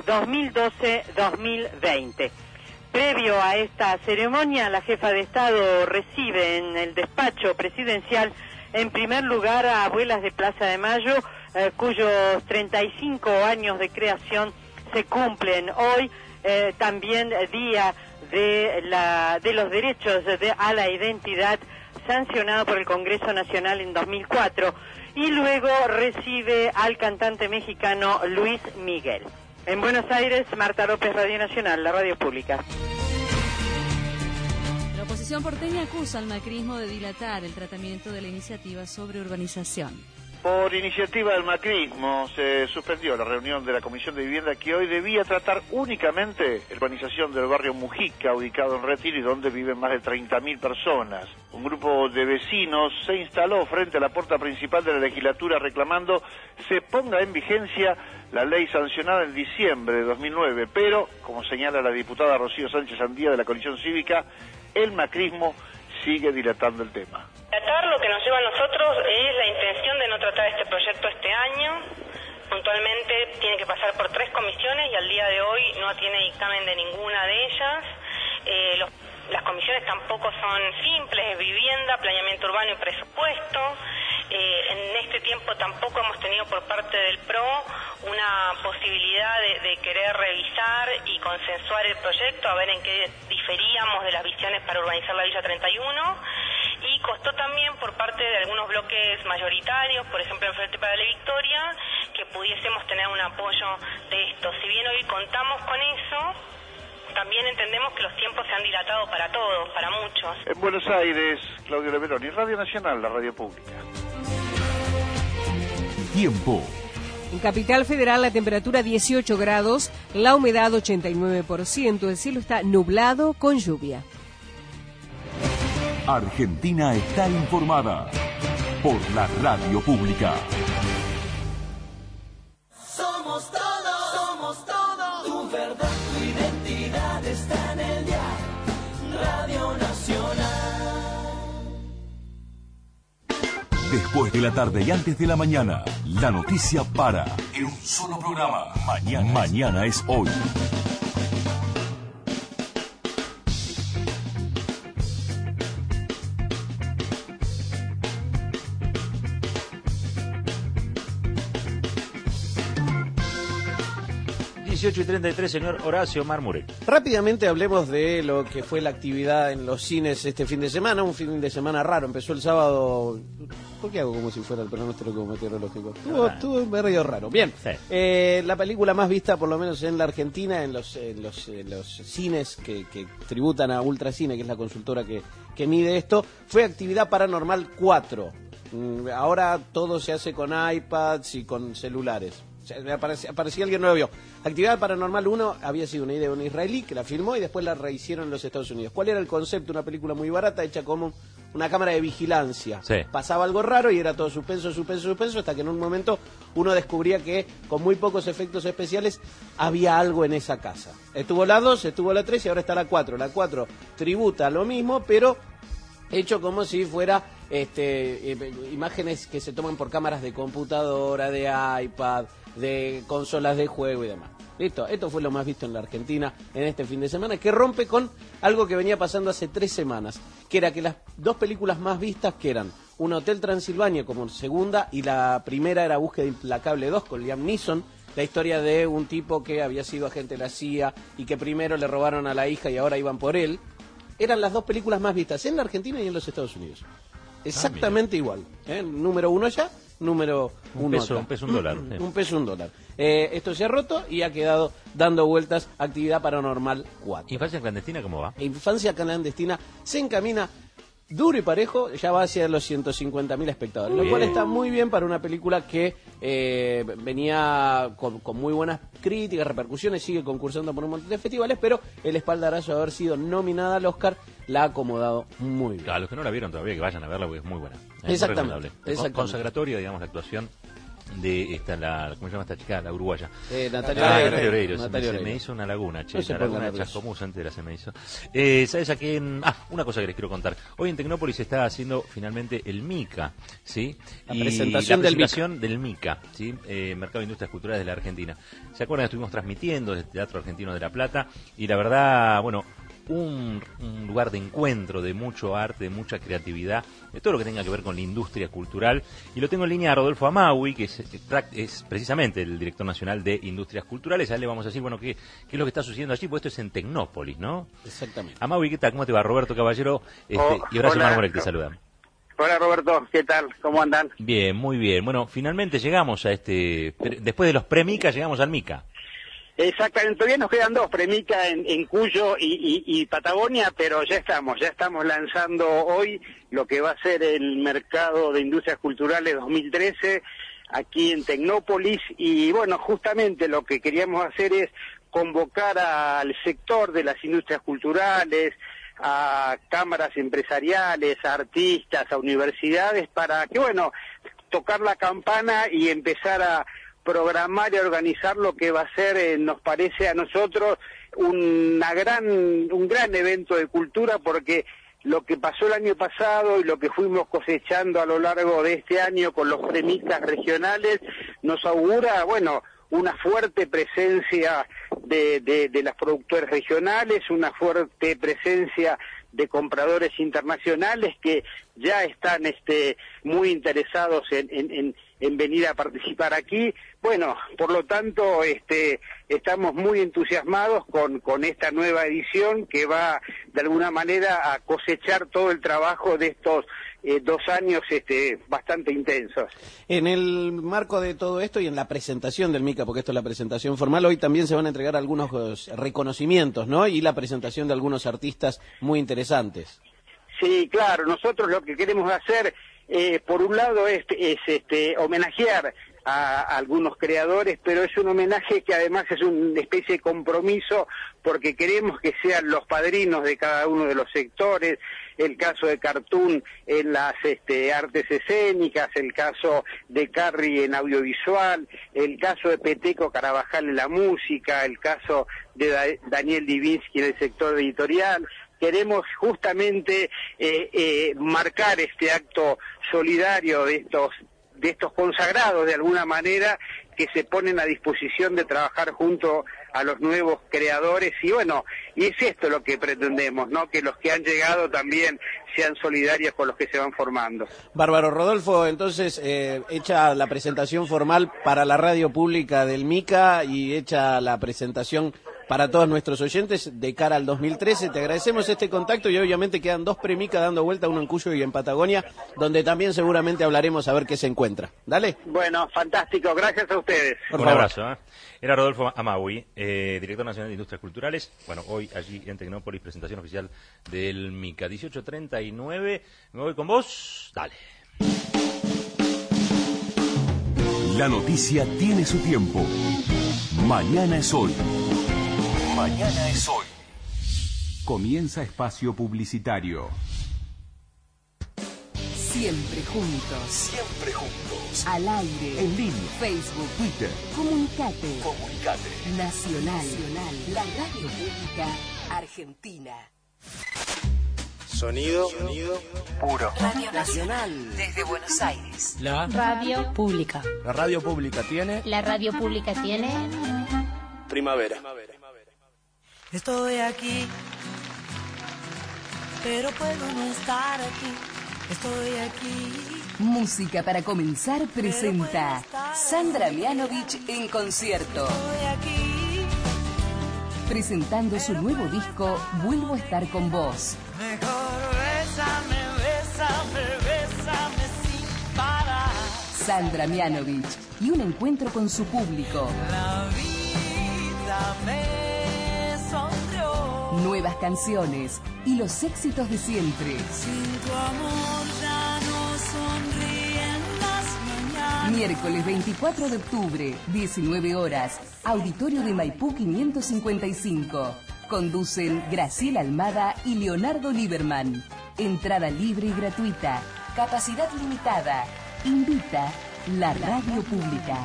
2012-2020. Previo a esta ceremonia, la jefa de Estado recibe en el despacho presidencial, en primer lugar, a Abuelas de Plaza de Mayo, cuyos 35 años de creación se cumplen hoy, también día de los derechos a la identidad, sancionado por el Congreso Nacional en 2004, y luego recibe al cantante mexicano Luis Miguel. En Buenos Aires, Marta López, Radio Nacional, la radio pública. La oposición porteña acusa al macrismo de dilatar el tratamiento de la iniciativa sobre urbanización. Por iniciativa del macrismo se suspendió la reunión de la Comisión de Vivienda que hoy debía tratar únicamente la urbanización del barrio Mujica, ubicado en Retiro y donde viven más de 30.000 personas. Un grupo de vecinos se instaló frente a la puerta principal de la legislatura reclamando se ponga en vigencia la ley sancionada en diciembre de 2009, pero, como señala la diputada Rocío Sánchez Andía de la Coalición Cívica, el macrismo sigue dilatando el tema. Lo que nos lleva a nosotros es la intención de no tratar este proyecto este año. Puntualmente tiene que pasar por 3 comisiones y al día de hoy no tiene dictamen de ninguna de ellas. Las comisiones tampoco son simples: vivienda, planeamiento urbano y presupuesto. En este tiempo tampoco hemos tenido por parte del PRO una posibilidad de querer revisar y consensuar el proyecto, a ver en qué diferíamos de las visiones para urbanizar la Villa 31, y costó también por parte de algunos bloques mayoritarios, por ejemplo en Frente para la Victoria, que pudiésemos tener un apoyo de esto. Si bien hoy contamos con eso, también entendemos que los tiempos se han dilatado para todos, para muchos. En Buenos Aires, Claudio Leveroni, Radio Nacional, la radio pública. Tiempo. En Capital Federal la temperatura 18 grados, la humedad 89%, el cielo está nublado con lluvia. Argentina está informada. por la radio pública. Somos todo, tu verdad, tu identidad está en el dial, Radio Nacional. Después de la tarde y antes de la mañana, la noticia para en un solo programa. Mañana es hoy. 18:33, señor Horacio Marmurek. Rápidamente hablemos de lo que fue la actividad en los cines este fin de semana, un fin de semana raro. Empezó el sábado. ¿Por qué hago como si fuera el pronóstico meteorológico? Estuvo medio raro. Bien, sí. La película más vista, por lo menos en la Argentina, en los cines que tributan a Ultracine, que es la consultora que mide esto, fue Actividad Paranormal 4. Ahora todo se hace con iPads y con celulares. Aparecía alguien no lo vio. Actividad Paranormal 1 había sido una idea de un israelí que la filmó y después la rehicieron en los Estados Unidos. ¿Cuál era el concepto? Una película muy barata hecha como una cámara de vigilancia. Sí. Pasaba algo raro y era todo suspenso, hasta que en un momento uno descubría que con muy pocos efectos especiales había algo en esa casa. Estuvo la 2, estuvo la 3 y ahora está la 4. La 4 tributa lo mismo, pero hecho como si fuera imágenes que se toman por cámaras de computadora, de iPad, de consolas de juego y demás. Listo, esto fue lo más visto en la Argentina en este fin de semana, que rompe con algo que venía pasando hace 3 semanas, que era que las dos películas más vistas, que eran Un Hotel Transilvania como segunda, y la primera era Búsqueda Implacable 2 con Liam Neeson, la historia de un tipo que había sido agente de la CIA y que primero le robaron a la hija y ahora iban por él. Eran las dos películas más vistas en la Argentina y en los Estados Unidos. Exactamente igual. Número 1 allá, número 1 acá. Un peso, un dólar. Un peso, un dólar. Esto se ha roto y ha quedado dando vueltas Actividad Paranormal 4. ¿Infancia clandestina cómo va? Infancia clandestina se encamina duro y parejo, ya va hacia los 150.000 espectadores, lo cual está muy bien para una película que venía con muy buenas críticas, repercusiones, sigue concursando por un montón de festivales, pero el espaldarazo de haber sido nominada al Oscar la ha acomodado muy bien. Claro, los que no la vieron todavía, que vayan a verla porque es muy buena. Exactamente. Consagratoria, digamos, la actuación de ¿cómo se llama esta chica? La uruguaya. Natalia Oreiro. Se me hizo una laguna, una laguna de Chascomús entera se me hizo. ¿Sabes a quién? Una cosa que les quiero contar. Hoy en Tecnópolis se está haciendo finalmente el MICA, ¿sí? La presentación del MICA, ¿sí? Mercado de Industrias Culturales de la Argentina. ¿Se acuerdan? Estuvimos transmitiendo desde el Teatro Argentino de La Plata y la verdad, bueno, un lugar de encuentro de mucho arte, de mucha creatividad, de todo lo que tenga que ver con la industria cultural. Y lo tengo en línea a Rodolfo Amaui, que es precisamente el director nacional de Industrias Culturales. A él le vamos a decir, bueno, qué es lo que está sucediendo allí, pues esto es en Tecnópolis, ¿no? Exactamente. Amaui, ¿qué tal? ¿Cómo te va? Roberto Caballero y Horacio Marmurek te saludan. Hola Roberto, ¿qué tal? ¿Cómo andan? Bien, muy bien. Bueno, finalmente llegamos a después de los pre-MICA, llegamos al MICA. Exactamente, todavía nos quedan 2, Premica en Cuyo y Patagonia, pero ya estamos lanzando hoy lo que va a ser el Mercado de Industrias Culturales 2013 aquí en Tecnópolis, y bueno, justamente lo que queríamos hacer es convocar al sector de las industrias culturales, a cámaras empresariales, a artistas, a universidades, para que, bueno, tocar la campana y empezar a programar y organizar lo que va a ser, nos parece a nosotros, un gran evento de cultura, porque lo que pasó el año pasado y lo que fuimos cosechando a lo largo de este año con los premitas regionales nos augura, bueno, una fuerte presencia de las productoras regionales, una fuerte presencia de compradores internacionales que ya están muy interesados en venir a participar aquí. Bueno, por lo tanto, estamos muy entusiasmados con esta nueva edición que va de alguna manera a cosechar todo el trabajo de estos 2 años bastante intensos. En el marco de todo esto y en la presentación del MICA, porque esto es la presentación formal, hoy también se van a entregar algunos reconocimientos, ¿no? Y la presentación de algunos artistas muy interesantes. Sí, claro, nosotros lo que queremos hacer, por un lado, es homenajear a algunos creadores, pero es un homenaje que además es una especie de compromiso porque queremos que sean los padrinos de cada uno de los sectores, el caso de Cartoon en las artes escénicas, el caso de Carri en audiovisual, el caso de Peteco Carabajal en la música, el caso de Daniel Divinsky en el sector editorial. Queremos justamente marcar este acto solidario de estos consagrados de alguna manera que se ponen a disposición de trabajar junto a los nuevos creadores y bueno, y es esto lo que pretendemos, ¿no? Que los que han llegado también sean solidarios con los que se van formando. Bárbaro. Rodolfo, entonces, hecha la presentación formal para la radio pública del MICA y hecha la presentación para todos nuestros oyentes de cara al 2013, te agradecemos este contacto y obviamente quedan 2 premicas dando vuelta, uno en Cuyo y en Patagonia, donde también seguramente hablaremos a ver qué se encuentra. Dale. Bueno, fantástico, gracias a ustedes. Un abrazo. Era Rodolfo Amaui, director nacional de Industrias Culturales. Bueno, hoy allí en Tecnópolis, presentación oficial del MICA. 18:39, me voy con vos, dale. La noticia tiene su tiempo. Mañana es hoy. Mañana es hoy. Comienza espacio publicitario. Siempre juntos. Siempre juntos. Al aire. En línea. Facebook. Twitter. Comunicate. Comunicate. Nacional. La radio pública argentina. Sonido puro. Radio Nacional. Desde Buenos Aires. La radio pública. La radio pública tiene. La radio pública tiene. Primavera. Estoy aquí, pero puedo no estar aquí. Estoy aquí. Música para comenzar presenta Sandra Mianovich en concierto. Estoy aquí. Presentando su nuevo disco Vuelvo a estar con vos. Mejor bésame, bésame, bésame sin parar. Sandra Mianovich y un encuentro con su público. La vida me sonrió. Nuevas canciones y los éxitos de siempre. Sin tu amor ya no sonríen las mañanas. Miércoles 24 de octubre, 19 horas, Auditorio de Maipú 555. Conducen Graciela Almada y Leonardo Lieberman. Entrada libre y gratuita. Capacidad limitada. Invita la radio pública.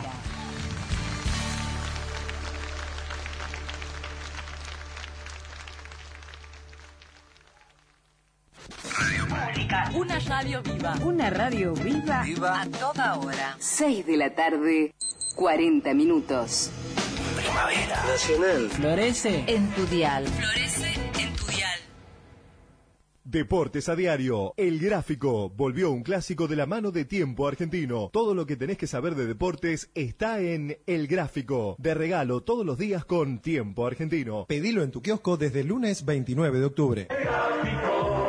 Radio Pública. Una radio viva. Una radio viva. A toda hora. 6 de la tarde, 40 minutos. Primavera Nacional. Florece en tu dial. Florece en tu dial. Deportes a diario. El Gráfico volvió un clásico de la mano de Tiempo Argentino. Todo lo que tenés que saber de deportes está en El Gráfico. De regalo todos los días con Tiempo Argentino. Pedilo en tu kiosco desde el lunes 29 de octubre. El Gráfico.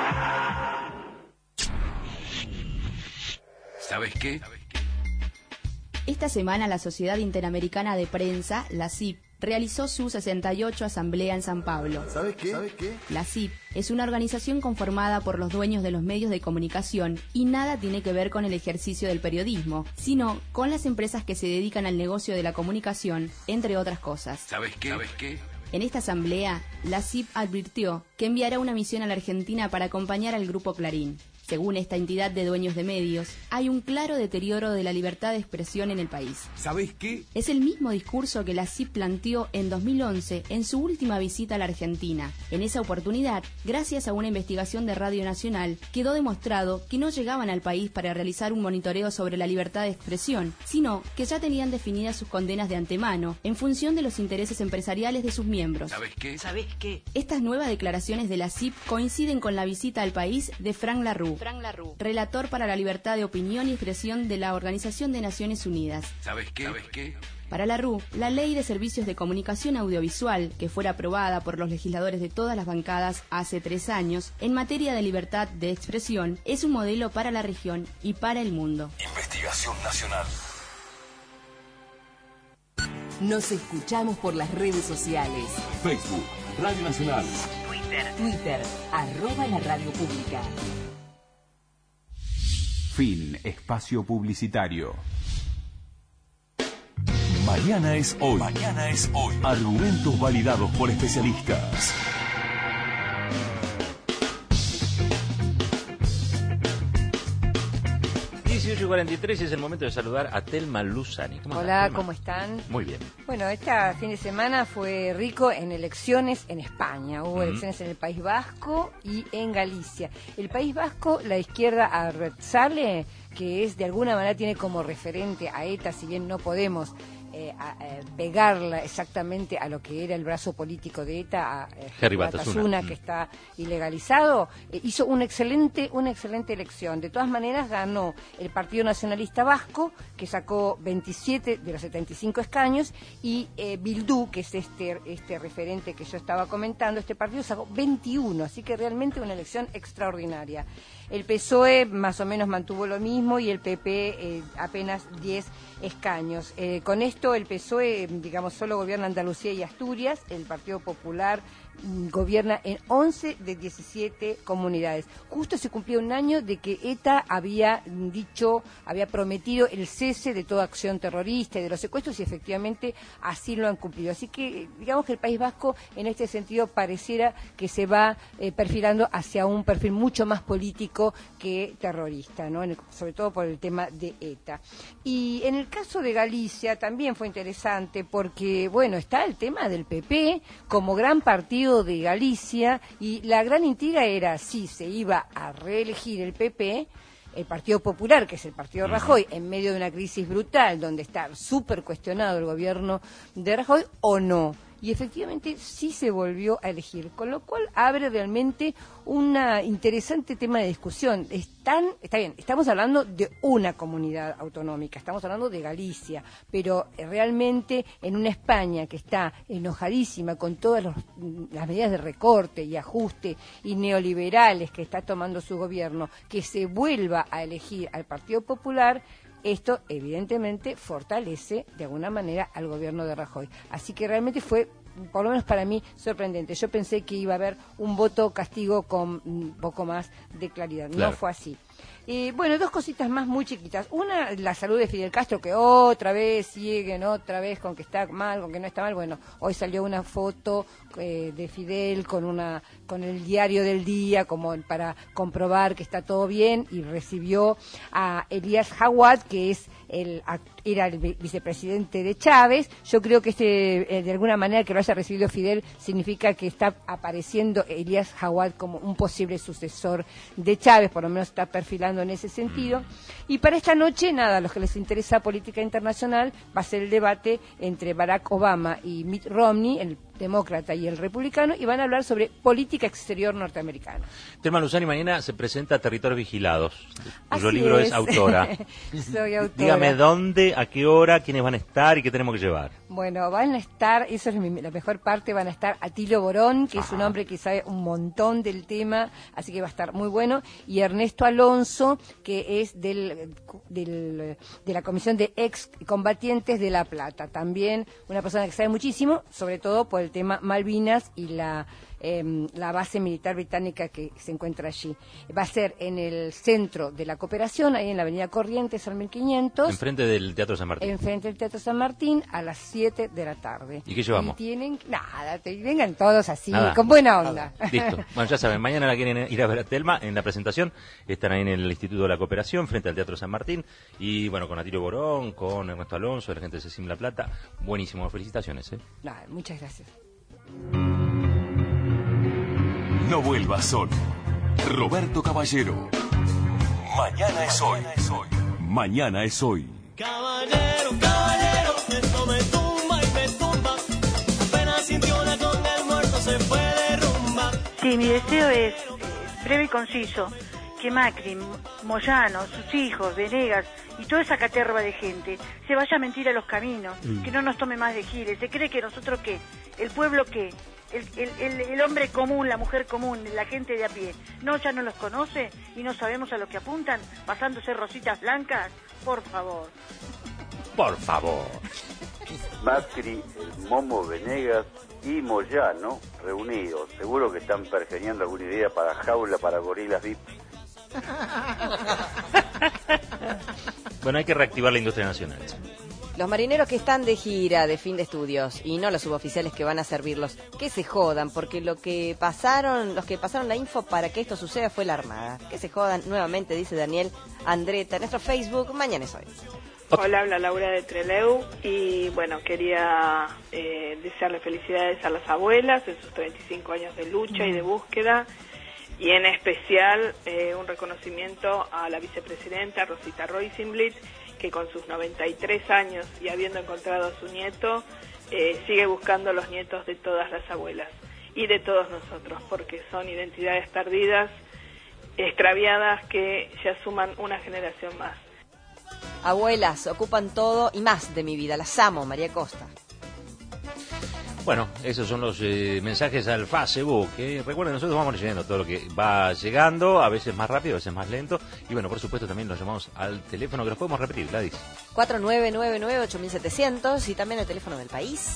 ¿Sabes qué? Esta semana la Sociedad Interamericana de Prensa, la CIP, realizó su 68 asamblea en San Pablo. ¿Sabes qué? La CIP es una organización conformada por los dueños de los medios de comunicación y nada tiene que ver con el ejercicio del periodismo, sino con las empresas que se dedican al negocio de la comunicación, entre otras cosas. ¿Sabes qué? En esta asamblea, la CIP advirtió que enviará una misión a la Argentina para acompañar al Grupo Clarín. Según esta entidad de dueños de medios, hay un claro deterioro de la libertad de expresión en el país. ¿Sabes qué? Es el mismo discurso que la CIP planteó en 2011 en su última visita a la Argentina. En esa oportunidad, gracias a una investigación de Radio Nacional, quedó demostrado que no llegaban al país para realizar un monitoreo sobre la libertad de expresión, sino que ya tenían definidas sus condenas de antemano en función de los intereses empresariales de sus miembros. ¿Sabes qué? Estas nuevas declaraciones de la CIP coinciden con la visita al país de Frank LaRue, relator para la libertad de opinión y expresión de la Organización de Naciones Unidas. ¿Sabes qué? Para LaRue, la Ley de Servicios de Comunicación Audiovisual, que fuera aprobada por los legisladores de todas las bancadas hace 3 años, en materia de libertad de expresión, es un modelo para la región y para el mundo. Investigación Nacional. Nos escuchamos por las redes sociales. Facebook, Radio Nacional. Twitter, @la radio pública. Fin espacio publicitario. Mañana es hoy. Mañana es hoy. Argumentos validados por especialistas. Y 43 es el momento de saludar a Telma Luzani. ¿Cómo Hola, estás, ¿cómo están? Muy bien. Bueno, este fin de semana fue rico en elecciones en España. Hubo elecciones en el País Vasco y en Galicia. El País Vasco, la izquierda Abertzale, que es de alguna manera tiene como referente a ETA, si bien no podemos pegarla exactamente a lo que era el brazo político de ETA, a Herri Batasuna, que está ilegalizado, hizo una excelente elección. De todas maneras ganó el Partido Nacionalista Vasco, que sacó 27 de los 75 escaños, y Bildu, que es este referente que yo estaba comentando, este partido sacó 21, así que realmente una elección extraordinaria. El PSOE más o menos mantuvo lo mismo y el PP apenas 10 escaños. Con esto el PSOE, digamos, solo gobierna Andalucía y Asturias, el Partido Popular gobierna en 11 de 17 comunidades. Justo se cumplió un año de que ETA había prometido el cese de toda acción terrorista y de los secuestros, y efectivamente así lo han cumplido. Así que digamos que el País Vasco en este sentido pareciera que se va perfilando hacia un perfil mucho más político que terrorista, ¿no? Sobre todo por el tema de ETA. Y en el caso de Galicia también fue interesante porque, bueno, está el tema del PP como gran partido de Galicia, y la gran intriga era si se iba a reelegir el PP, el Partido Popular, que es el partido de Rajoy, en medio de una crisis brutal donde está súper cuestionado el gobierno de Rajoy, o no. Y efectivamente sí se volvió a elegir, con lo cual abre realmente un interesante tema de discusión. Está bien, estamos hablando de una comunidad autonómica, estamos hablando de Galicia, pero realmente en una España que está enojadísima con todas las medidas de recorte y ajuste y neoliberales que está tomando su gobierno, que se vuelva a elegir al Partido Popular, esto evidentemente fortalece de alguna manera al gobierno de Rajoy. Así que realmente fue, por lo menos para mí, sorprendente. Yo pensé que iba a haber un voto castigo con un poco más de claridad. Claro. No fue así. Bueno, dos cositas más muy chiquitas. Una, la salud de Fidel Castro, que otra vez siguen con que está mal, con que no está mal. Bueno, hoy salió una foto de Fidel con el diario del día, como para comprobar que está todo bien, y recibió a Elías Jawad, que era el vicepresidente de Chávez. Yo creo que de alguna manera que lo haya recibido Fidel significa que está apareciendo Elías Jawad como un posible sucesor de Chávez, por lo menos está perfilando en ese sentido. Y para esta noche, nada, a los que les interesa política internacional, va a ser el debate entre Barack Obama y Mitt Romney, el demócrata y el republicano, y van a hablar sobre política exterior norteamericana. Telma Luzani, mañana se presenta Territorios Vigilados, cuyo libro es autora. Soy autora. Dígame dónde, a qué hora, quiénes van a estar y qué tenemos que llevar. Bueno, van a estar, eso es la mejor parte, van a estar Atilio Borón, que es un hombre que sabe un montón del tema, así que va a estar muy bueno, y Ernesto Alonso, que es de la Comisión de Excombatientes de La Plata, también una persona que sabe muchísimo, sobre todo por el tema Malvinas y la base militar británica que se encuentra allí. Va a ser en el centro de la Cooperación, ahí en la avenida Corrientes, al 1500. Enfrente del Teatro San Martín. Enfrente del Teatro San Martín, a las 7 de la tarde. ¿Y qué llevamos? Vengan todos así, nada, con buena onda. Listo. Bueno, ya saben, mañana la quieren ir a ver a Telma en la presentación. Están ahí en el Instituto de la Cooperación, frente al Teatro San Martín. Y bueno, con Atilio Borón, con Ernesto Alonso, de la gente de CECIM La Plata. Buenísimo, felicitaciones. Muchas gracias. No vuelvas solo. Roberto Caballero. Mañana es hoy. Mañana es hoy. Caballero, caballero, esto me tumba y me tumba. Apenas sintió una con el muerto se fue de rumba. Sí, mi deseo es breve y conciso. Que Macri, Moyano, sus hijos, Venegas y toda esa caterva de gente se vaya a mentir a los caminos, que no nos tome más de giles. ¿Se cree que nosotros qué? ¿El pueblo qué? El hombre común, la mujer común, la gente de a pie, ya no los conoce y no sabemos a lo que apuntan, pasándose rositas blancas? Por favor. Por favor. Macri, el Momo, Venegas y Moyano reunidos. Seguro que están pergeñando alguna idea para jaula para gorilas VIP. Bueno, hay que reactivar la industria nacional. Los marineros que están de gira de fin de estudios y no los suboficiales que van a servirlos, que se jodan, porque los que pasaron la info para que esto suceda fue la Armada. Que se jodan nuevamente, dice Daniel Andreta en nuestro Facebook. Mañana es hoy. Hola, habla Laura de Trelew y bueno, quería desearle felicidades a las abuelas en sus 35 años de lucha y de búsqueda, y en especial un reconocimiento a la vicepresidenta Rosita Roisenblit, que con sus 93 años y habiendo encontrado a su nieto, sigue buscando los nietos de todas las abuelas y de todos nosotros, porque son identidades perdidas, extraviadas, que ya suman una generación más. Abuelas, ocupan todo y más de mi vida. Las amo, María Costa. Bueno, esos son los mensajes al Facebook. Recuerden, nosotros vamos leyendo todo lo que va llegando, a veces más rápido, a veces más lento. Y bueno, por supuesto también los llamamos al teléfono, que los podemos repetir, Gladys. 4999-8700 y también el teléfono del país,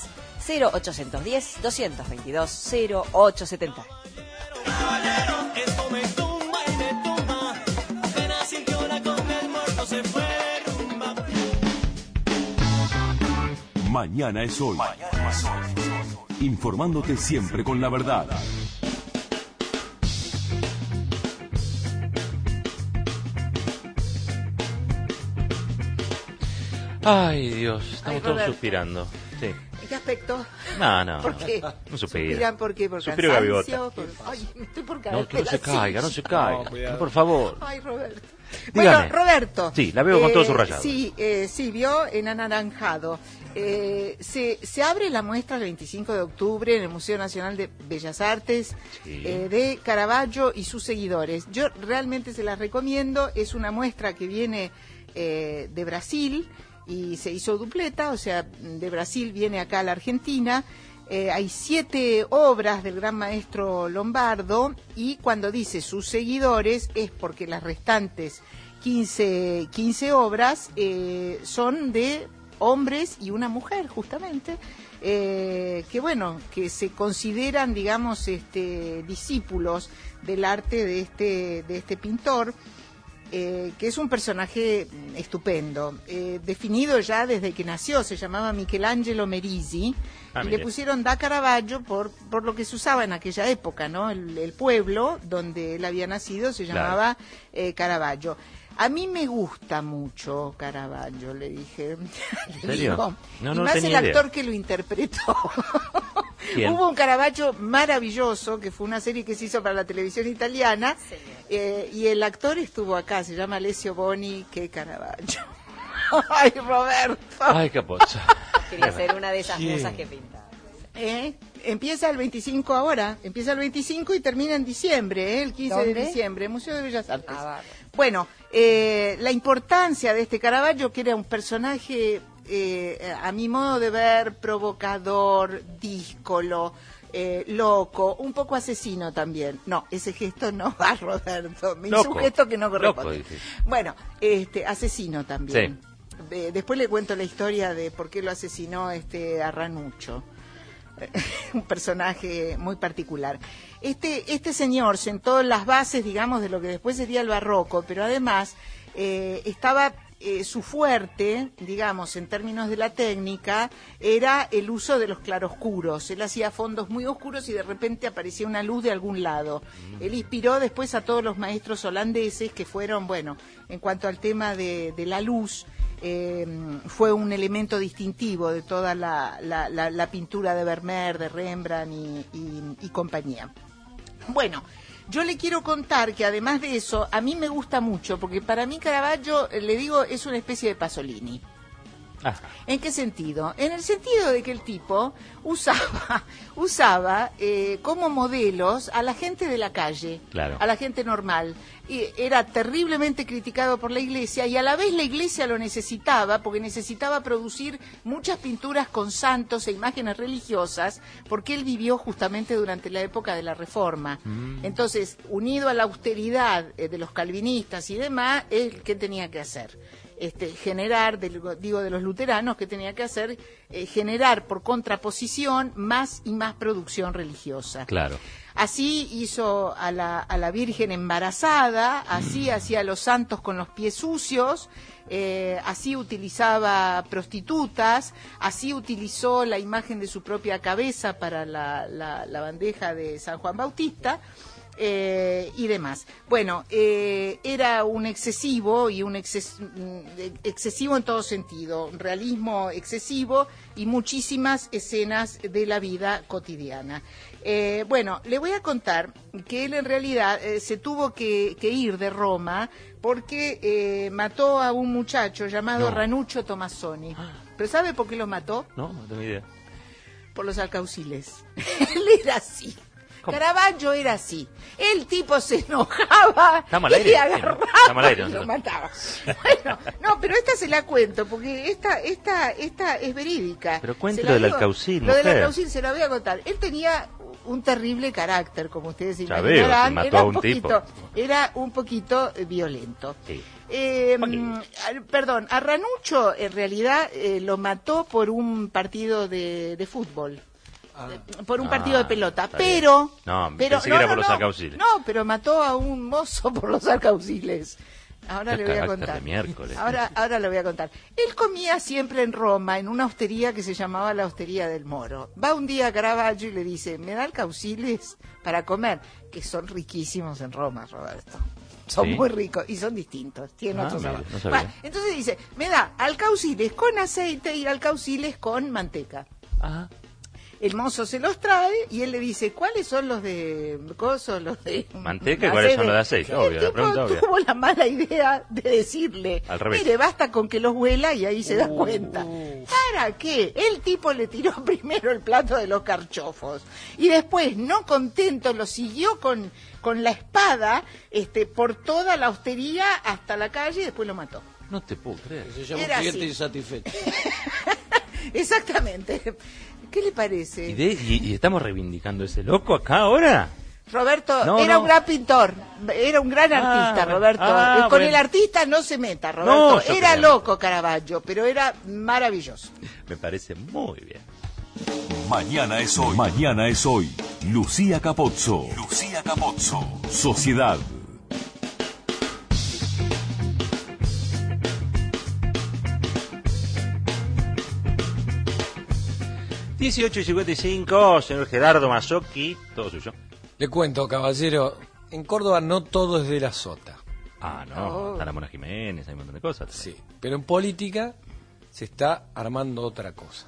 0810-222-0870. Mañana es hoy. Informándote siempre con la verdad. Ay, Dios, estamos todos suspirando. Sí. ¿En qué aspecto? No. ¿Por qué? No suspira. ¿Suspiran por qué? ¿Por Suspiro cansancio? gaviota. Ay, estoy por caer. No, que no se caiga. No, por favor. Ay, Roberto. Dígame. Bueno, Roberto. Sí, la veo con todo subrayado. Sí, vio en anaranjado. Se abre la muestra el 25 de octubre en el Museo Nacional de Bellas Artes, de Caravaggio y sus seguidores. Yo realmente se las recomiendo. Es una muestra que viene de Brasil y se hizo dupleta, o sea, de Brasil viene acá a la Argentina. Hay 7 obras del gran maestro Lombardo, y cuando dice sus seguidores es porque las restantes 15 obras son de hombres y una mujer, justamente, que se consideran, digamos, discípulos del arte de este pintor. Que es un personaje estupendo, definido ya desde que nació. Se llamaba Michelangelo Merisi, y le pusieron da Caravaggio por lo que se usaba en aquella época, ¿no? El pueblo donde él había nacido se llamaba Caravaggio. A mí me gusta mucho Caravaggio, le dije. ¿En serio? No, y más el actor que lo interpretó. Hubo un Caravaggio maravilloso, que fue una serie que se hizo para la televisión italiana, y el actor estuvo acá, se llama Alessio Boni, que Caravaggio. Ay, Roberto. Ay, capocha. Quería ser una de esas musas que pinta. Empieza el 25 ahora, empieza el 25 y termina en diciembre, el 15 de diciembre, Museo de Bellas Artes. Bueno, la importancia de este Caravaggio, que era un personaje, a mi modo de ver, provocador, díscolo, loco, un poco asesino también. No, ese gesto no va, Roberto, me hizo un gesto que no corresponde. Bueno, asesino también. Sí. Después le cuento la historia de por qué lo asesinó a Ranuccio. Un personaje muy particular. Este señor sentó las bases, digamos, de lo que después sería el barroco, pero además estaba su fuerte, digamos, en términos de la técnica, era el uso de los claroscuros. Él hacía fondos muy oscuros y de repente aparecía una luz de algún lado. Él inspiró después a todos los maestros holandeses que fueron, bueno, en cuanto al tema de la luz, fue un elemento distintivo de toda la pintura de Vermeer, de Rembrandt y compañía. Bueno, yo le quiero contar que además de eso, a mí me gusta mucho, porque para mí Caravaggio, le digo, es una especie de Pasolini. Ajá. ¿En qué sentido? En el sentido de que el tipo usaba como modelos a la gente de la calle, a la gente normal. Y era terriblemente criticado por la Iglesia, y a la vez la Iglesia lo necesitaba, porque necesitaba producir muchas pinturas con santos e imágenes religiosas, porque él vivió justamente durante la época de la Reforma. Entonces, unido a la austeridad de los calvinistas y demás, ¿qué tenía que hacer? Generar, de los luteranos, que tenía que hacer, generar por contraposición más y más producción religiosa. Claro. Así hizo a la Virgen embarazada, así hacía a los santos con los pies sucios, así utilizaba prostitutas, así utilizó la imagen de su propia cabeza para la bandeja de San Juan Bautista. Y demás. Bueno, era un excesivo y excesivo en todo sentido, un realismo excesivo y muchísimas escenas de la vida cotidiana. Bueno, le voy a contar que él en realidad se tuvo que ir de Roma porque mató a un muchacho llamado Ranuccio Tomassoni. ¿Pero sabe por qué lo mató? No tengo idea. Por los alcauciles. Él era así. Caravaggio era así. El tipo se enojaba y agarraba y lo mataba. Bueno, no, pero esta se la cuento porque esta es verídica. Pero cuéntelo del alcaucil, Lo del alcaucil se lo voy a contar. Él tenía un terrible carácter, como ustedes imaginarán. Era un poquito violento. Sí. Perdón, a Ranuccio en realidad lo mató por un partido de fútbol. Por un partido de pelota, pero pensé que era por los alcauciles. No, pero mató a un mozo por los alcauciles. Ahora le voy a contar. Ahora le voy a contar. Él comía siempre en Roma, en una hostería que se llamaba la Hostería del Moro. Va un día a Caravaggio y le dice, ¿me da alcauciles para comer? Que son riquísimos en Roma, Roberto. Son muy ricos y son distintos. Tienen otro sabor. Bueno, entonces dice, me da alcauciles con aceite y alcauciles con manteca. Ajá. El mozo se los trae y él le dice, ¿cuáles son los de coso, los de manteca y cuáles son los de aceite? Obvio, la pregunta obvia. Tuvo la mala idea de decirle, mire, basta con que los huela y ahí se da cuenta. ¿Para qué? El tipo le tiró primero el plato de los carchofos y después, no contento, lo siguió con la espada por toda la hostería hasta la calle y después lo mató. No te puedo creer. Se llama un cliente insatisfecho. Exactamente. ¿Qué le parece? ¿Y estamos reivindicando ese loco acá ahora? Roberto, era un gran pintor, era un gran artista, Roberto. Con el artista no se meta, Roberto. Era loco Caravaggio, pero era maravilloso. Me parece muy bien. Mañana es hoy. Mañana es hoy. Lucía Capozzo. Sociedad. (18:55), señor Gerardo Mazzocchi, todo suyo. Le cuento, caballero, en Córdoba no todo es de la sota. Está la Mona Jiménez, hay un montón de cosas. Sí, pero en política se está armando otra cosa.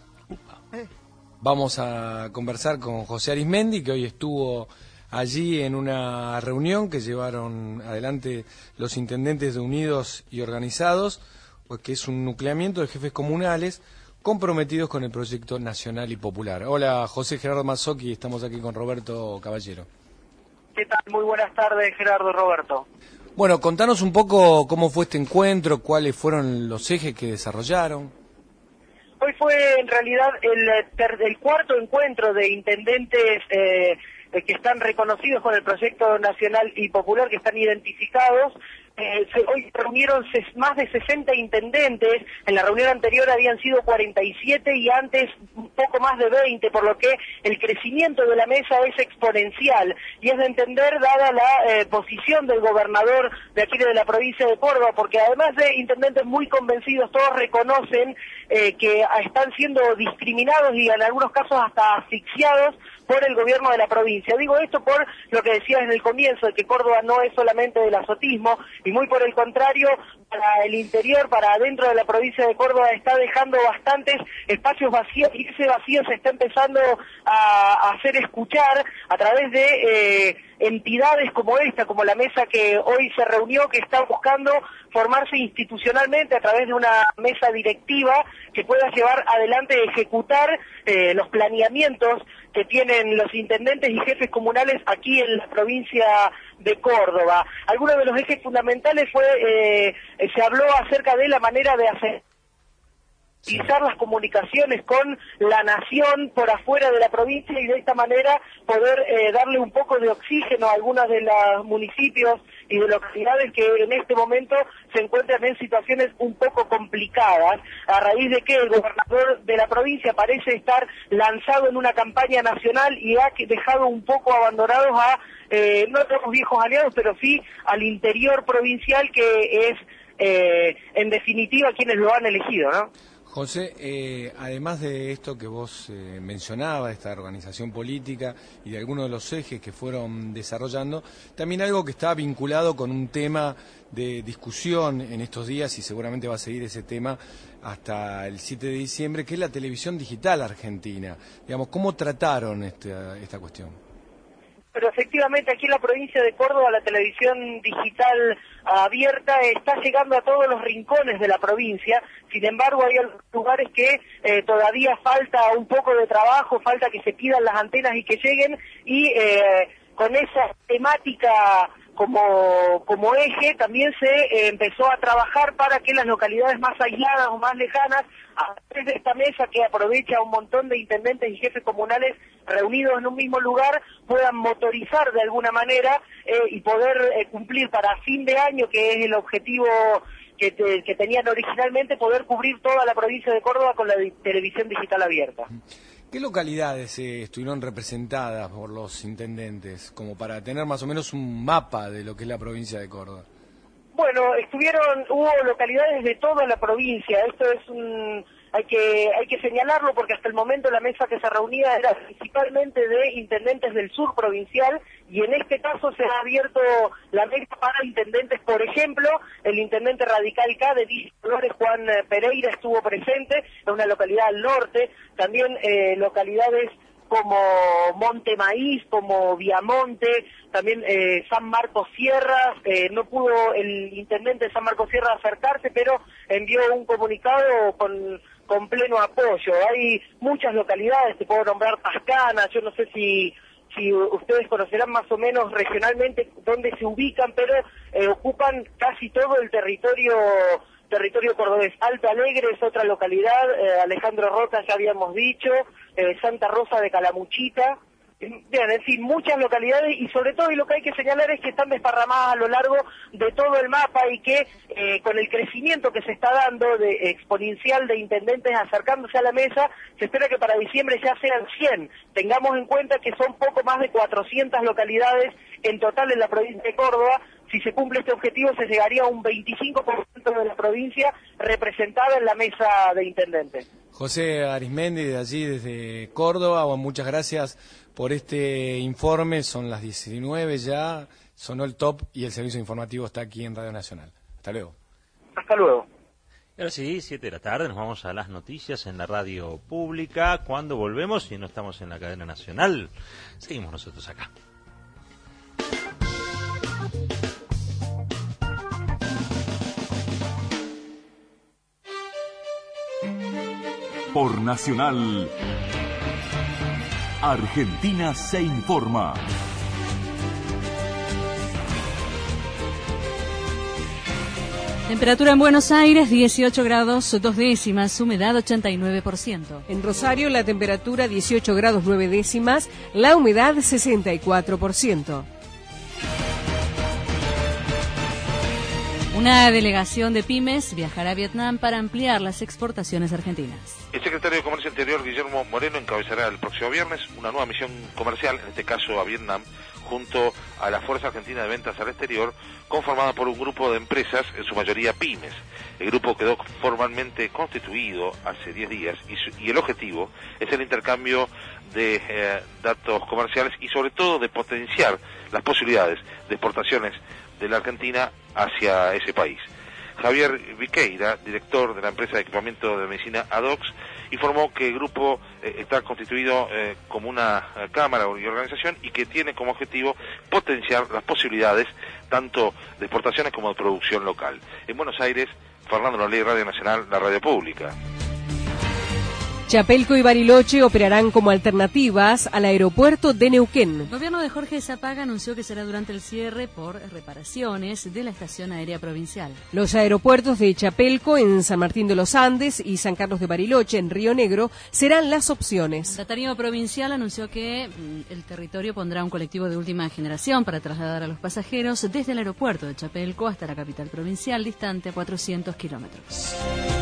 Vamos a conversar con José Arismendi, que hoy estuvo allí en una reunión que llevaron adelante los intendentes de Unidos y Organizados, pues que es un nucleamiento de jefes comunales comprometidos con el proyecto nacional y popular. Hola, José Gerardo Mazzocchi, estamos aquí con Roberto Caballero. ¿Qué tal? Muy buenas tardes, Gerardo, Roberto. Bueno, contanos un poco cómo fue este encuentro, cuáles fueron los ejes que desarrollaron. Hoy fue en realidad el cuarto encuentro de intendentes que están reconocidos con el proyecto nacional y popular, que están identificados. Hoy reunieron más de 60 intendentes, en la reunión anterior habían sido 47 y antes un poco más de 20, por lo que el crecimiento de la mesa es exponencial y es de entender dada la posición del gobernador de aquí de la provincia de Córdoba, porque además de intendentes muy convencidos, todos reconocen que están siendo discriminados y en algunos casos hasta asfixiados por el gobierno de la provincia. Digo esto por lo que decías en el comienzo, de que Córdoba no es solamente del azotismo, y muy por el contrario, para el interior, para adentro de la provincia de Córdoba, está dejando bastantes espacios vacíos, y ese vacío se está empezando a hacer escuchar a través de entidades como esta, como la mesa que hoy se reunió, que está buscando formarse institucionalmente a través de una mesa directiva que pueda llevar adelante, ejecutar los planeamientos que tienen los intendentes y jefes comunales aquí en la provincia de Córdoba. Algunos de los ejes fundamentales se habló acerca de la manera de hacer utilizar las comunicaciones con la nación por afuera de la provincia y de esta manera poder darle un poco de oxígeno a algunos de los municipios y de localidades que en este momento se encuentran en situaciones un poco complicadas, a raíz de que el gobernador de la provincia parece estar lanzado en una campaña nacional y ha dejado un poco abandonados a, no los viejos aliados, pero sí al interior provincial, que es, en definitiva, quienes lo han elegido, ¿no? José, además de esto que vos mencionabas, esta organización política y de algunos de los ejes que fueron desarrollando, también algo que está vinculado con un tema de discusión en estos días, y seguramente va a seguir ese tema hasta el 7 de diciembre, que es la televisión digital argentina. Digamos, ¿cómo trataron esta cuestión? Pero efectivamente aquí en la provincia de Córdoba la televisión digital abierta está llegando a todos los rincones de la provincia. Sin embargo, hay algunos lugares que todavía falta un poco de trabajo, falta que se pidan las antenas y que lleguen, y con esa temática como eje también se empezó a trabajar para que las localidades más aisladas o más lejanas, a través de esta mesa que aprovecha un montón de intendentes y jefes comunales reunidos en un mismo lugar, puedan motorizar de alguna manera y poder cumplir para fin de año, que es el objetivo que tenían originalmente, poder cubrir toda la provincia de Córdoba con la televisión digital abierta. ¿Qué localidades estuvieron representadas por los intendentes, como para tener más o menos un mapa de lo que es la provincia de Córdoba? Bueno, hubo localidades de toda la provincia. Esto es hay que señalarlo, porque hasta el momento la mesa que se reunía era principalmente de intendentes del sur provincial, y en este caso se ha abierto la mesa para intendentes. Por ejemplo, el intendente radical K de Villa Dolores, Juan Pereira, estuvo presente, en una localidad al norte. También localidades como Monte Maíz, como Viamonte, también San Marcos Sierras. No pudo el intendente de San Marcos Sierras acercarse, pero envió un comunicado con pleno apoyo. Hay muchas localidades, te puedo nombrar Pascana, yo no sé si ustedes conocerán más o menos regionalmente dónde se ubican, pero ocupan casi todo el territorio cordobés. Alto Alegre es otra localidad, Alejandro Roca ya habíamos dicho, Santa Rosa de Calamuchita. Bien, en fin, muchas localidades, y sobre todo, y lo que hay que señalar es que están desparramadas a lo largo de todo el mapa, y que con el crecimiento que se está dando de exponencial de intendentes acercándose a la mesa, se espera que para diciembre ya sean 100. Tengamos en cuenta que son poco más de 400 localidades en total en la provincia de Córdoba. Si se cumple este objetivo, se llegaría a un 25% de la provincia representada en la mesa de intendentes. José Arismendi, de allí, desde Córdoba, muchas gracias por este informe. Son las 19 ya, sonó el top y el servicio informativo está aquí en Radio Nacional. Hasta luego. Hasta luego. Y ahora sí, 7 de la tarde, nos vamos a las noticias en la radio pública. Cuando volvemos, y no estamos en la cadena nacional, seguimos nosotros acá. Por Nacional, Argentina se informa. Temperatura en Buenos Aires, 18 grados 2 décimas, humedad 89%. En Rosario, la temperatura 18 grados 9 décimas, la humedad 64%. Una delegación de pymes viajará a Vietnam para ampliar las exportaciones argentinas. El secretario de Comercio Interior, Guillermo Moreno, encabezará el próximo viernes una nueva misión comercial, en este caso a Vietnam, junto a la Fuerza Argentina de Ventas al Exterior, conformada por un grupo de empresas, en su mayoría pymes. El grupo quedó formalmente constituido hace 10 días y el objetivo es el intercambio de datos comerciales y sobre todo de potenciar las posibilidades de exportaciones de la Argentina hacia ese país. Javier Viqueira, director de la empresa de equipamiento de medicina ADOX, informó que el grupo está constituido como una cámara y organización y que tiene como objetivo potenciar las posibilidades tanto de exportaciones como de producción local. En Buenos Aires, Fernando Nolé, Radio Nacional, la radio pública. Chapelco y Bariloche operarán como alternativas al aeropuerto de Neuquén. El gobierno de Jorge Zapaga anunció que será durante el cierre por reparaciones de la estación aérea provincial. Los aeropuertos de Chapelco en San Martín de los Andes y San Carlos de Bariloche en Río Negro serán las opciones. La tarifa provincial anunció que el territorio pondrá un colectivo de última generación para trasladar a los pasajeros desde el aeropuerto de Chapelco hasta la capital provincial, distante a 400 kilómetros.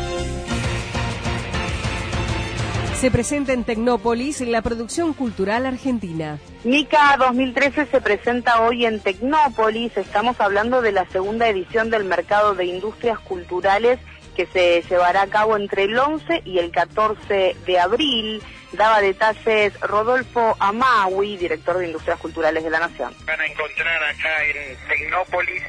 Se presenta en Tecnópolis la producción cultural argentina. MICA 2013 se presenta hoy en Tecnópolis. Estamos hablando de la segunda edición del Mercado de Industrias Culturales que se llevará a cabo entre el 11 y el 14 de abril. Daba detalles Rodolfo Amaui, director de Industrias Culturales de la Nación. Van a encontrar acá en Tecnópolis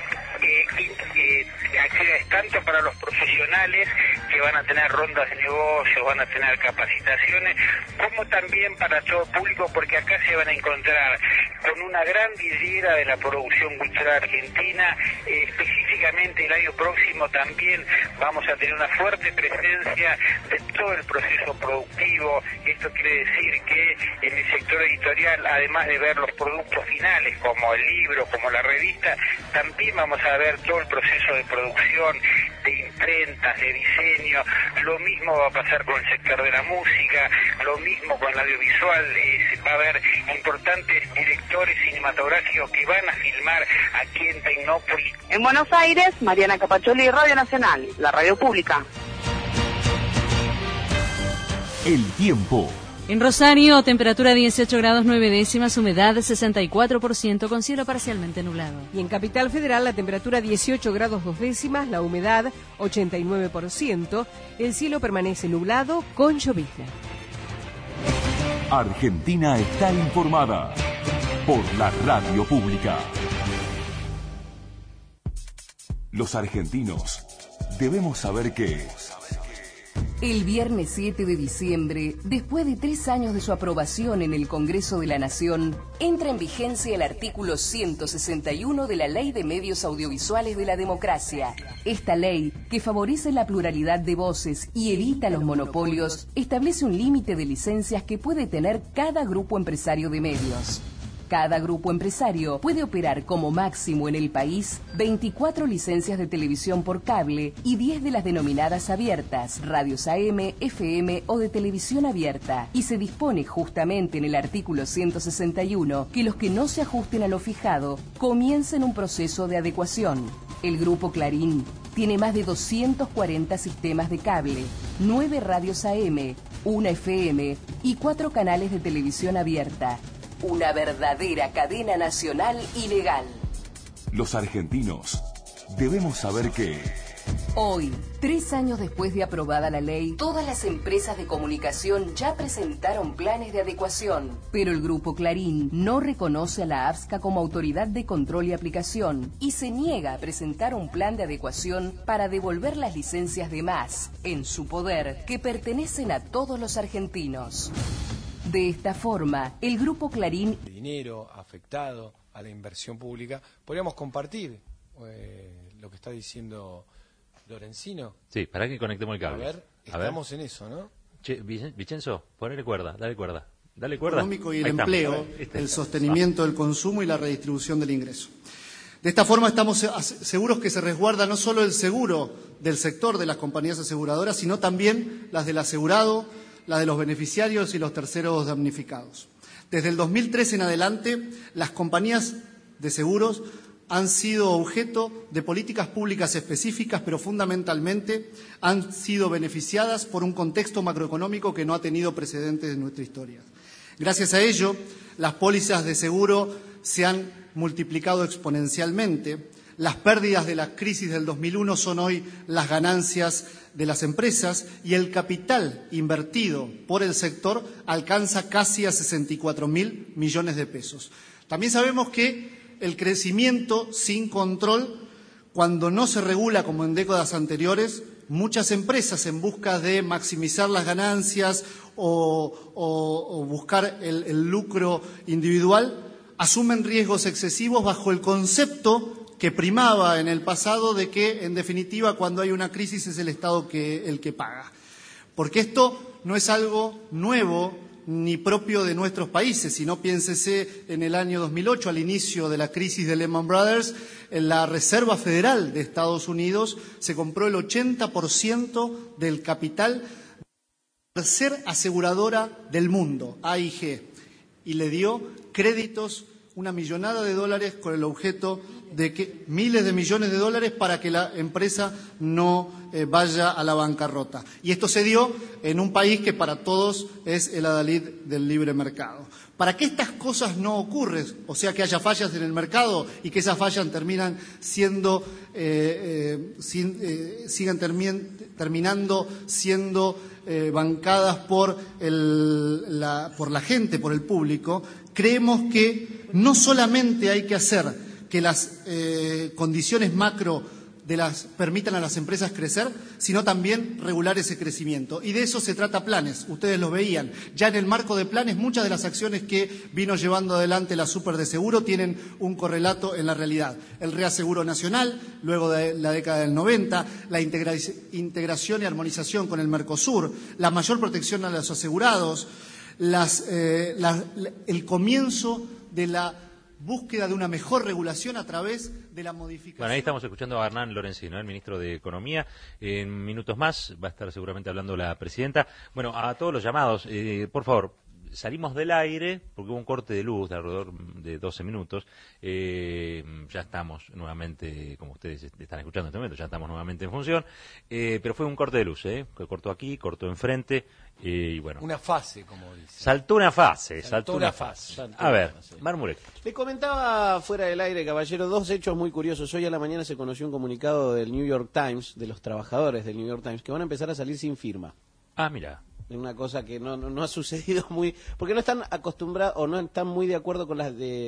actividades tanto para los profesionales que van a tener rondas de negocios, van a tener capacitaciones, como también para todo público, porque acá se van a encontrar con una gran vidriera de la producción cultural argentina. Específicamente el año próximo también vamos a tener una fuerte presencia de todo el proceso productivo. Esto quiere decir que en el sector editorial, además de ver los productos finales como el libro, como la revista, también vamos a ver todo el proceso de producción, de imprentas, de diseño. Lo mismo va a pasar con el sector de la música, lo mismo con el audiovisual. Va a haber importantes directores cinematográficos que van a filmar aquí en Tecnópolis. En Buenos Aires, Mariana Capacholi, Radio Nacional, la radio pública. El tiempo. En Rosario, temperatura 18 grados 9 décimas, humedad 64%, con cielo parcialmente nublado. Y en Capital Federal, la temperatura 18 grados 2 décimas, la humedad 89%, el cielo permanece nublado con llovizna. Argentina está informada por la radio pública. Los argentinos debemos saber que... El viernes 7 de diciembre, después de 3 años de su aprobación en el Congreso de la Nación, entra en vigencia el artículo 161 de la Ley de Medios Audiovisuales de la Democracia. Esta ley, que favorece la pluralidad de voces y evita los monopolios, establece un límite de licencias que puede tener cada grupo empresario de medios. Cada grupo empresario puede operar como máximo en el país 24 licencias de televisión por cable y 10 de las denominadas abiertas, radios AM, FM o de televisión abierta. Y se dispone justamente en el artículo 161 que los que no se ajusten a lo fijado comiencen un proceso de adecuación. El Grupo Clarín tiene más de 240 sistemas de cable, 9 radios AM, 1 FM y 4 canales de televisión abierta. Una verdadera cadena nacional y legal. Los argentinos debemos saber que... Hoy, 3 años después de aprobada la ley, todas las empresas de comunicación ya presentaron planes de adecuación. Pero el Grupo Clarín no reconoce a la AFSCA como autoridad de control y aplicación y se niega a presentar un plan de adecuación para devolver las licencias de más, en su poder, que pertenecen a todos los argentinos. De esta forma, el Grupo Clarín... Dinero afectado a la inversión pública. Podríamos compartir lo que está diciendo Lorenzino. Sí, para que conectemos el cable. A ver, estamos en eso, ¿no? Che, Vicenzo, ponele cuerda, dale cuerda. Dale cuerda. Económico y el empleo, el sostenimiento del consumo y la redistribución del ingreso. De esta forma estamos seguros que se resguarda no solo el seguro del sector de las compañías aseguradoras, sino también las del asegurado, la de los beneficiarios y los terceros damnificados. Desde el 2013 en adelante, las compañías de seguros han sido objeto de políticas públicas específicas, pero fundamentalmente han sido beneficiadas por un contexto macroeconómico que no ha tenido precedentes en nuestra historia. Gracias a ello, las pólizas de seguro se han multiplicado exponencialmente. Las pérdidas de la crisis del 2001 son hoy las ganancias de las empresas y el capital invertido por el sector alcanza casi a 64.000 millones de pesos. También sabemos que el crecimiento sin control, cuando no se regula como en décadas anteriores, muchas empresas en busca de maximizar las ganancias o buscar el lucro individual, asumen riesgos excesivos bajo el concepto que primaba en el pasado de que, en definitiva, cuando hay una crisis es el Estado el que paga. Porque esto no es algo nuevo ni propio de nuestros países, sino piénsese en el año 2008, al inicio de la crisis de Lehman Brothers, en la Reserva Federal de Estados Unidos se compró el 80% del capital de la tercera aseguradora del mundo, AIG, y le dio créditos, una millonada de dólares, con el objeto de que miles de millones de dólares para que la empresa no vaya a la bancarrota. Y esto se dio en un país que para todos es el adalid del libre mercado. Para que estas cosas no ocurran, o sea, que haya fallas en el mercado y que esas fallas terminan siendo, terminando siendo bancadas por la gente, por el público, creemos que no solamente hay que hacer que las condiciones macro permitan a las empresas crecer, sino también regular ese crecimiento. Y de eso se trata Planes. Ustedes lo veían. Ya en el marco de Planes, muchas de las acciones que vino llevando adelante la Super de Seguro tienen un correlato en la realidad. El reaseguro nacional, luego de la década del 90, la integración y armonización con el Mercosur, la mayor protección a los asegurados, el comienzo de la búsqueda de una mejor regulación a través de la modificación. Bueno, ahí estamos escuchando a Hernán Lorenzino, el ministro de Economía. En minutos más va a estar seguramente hablando la presidenta. Bueno, a todos los llamados, por favor, salimos del aire porque hubo un corte de luz de alrededor de 12 minutos. Ya estamos nuevamente, como ustedes están escuchando en este momento, ya estamos nuevamente en función. Pero fue un corte de luz, que cortó aquí, cortó enfrente. Y bueno. Una fase, como dice. Saltó una fase. A ver, Marmurek. Le comentaba fuera del aire, caballero, dos hechos muy curiosos. Hoy a la mañana se conoció un comunicado del New York Times, de los trabajadores del New York Times, que van a empezar a salir sin firma. Ah, mira. Es una cosa que no ha sucedido muy... Porque no están acostumbrados o no están muy de acuerdo con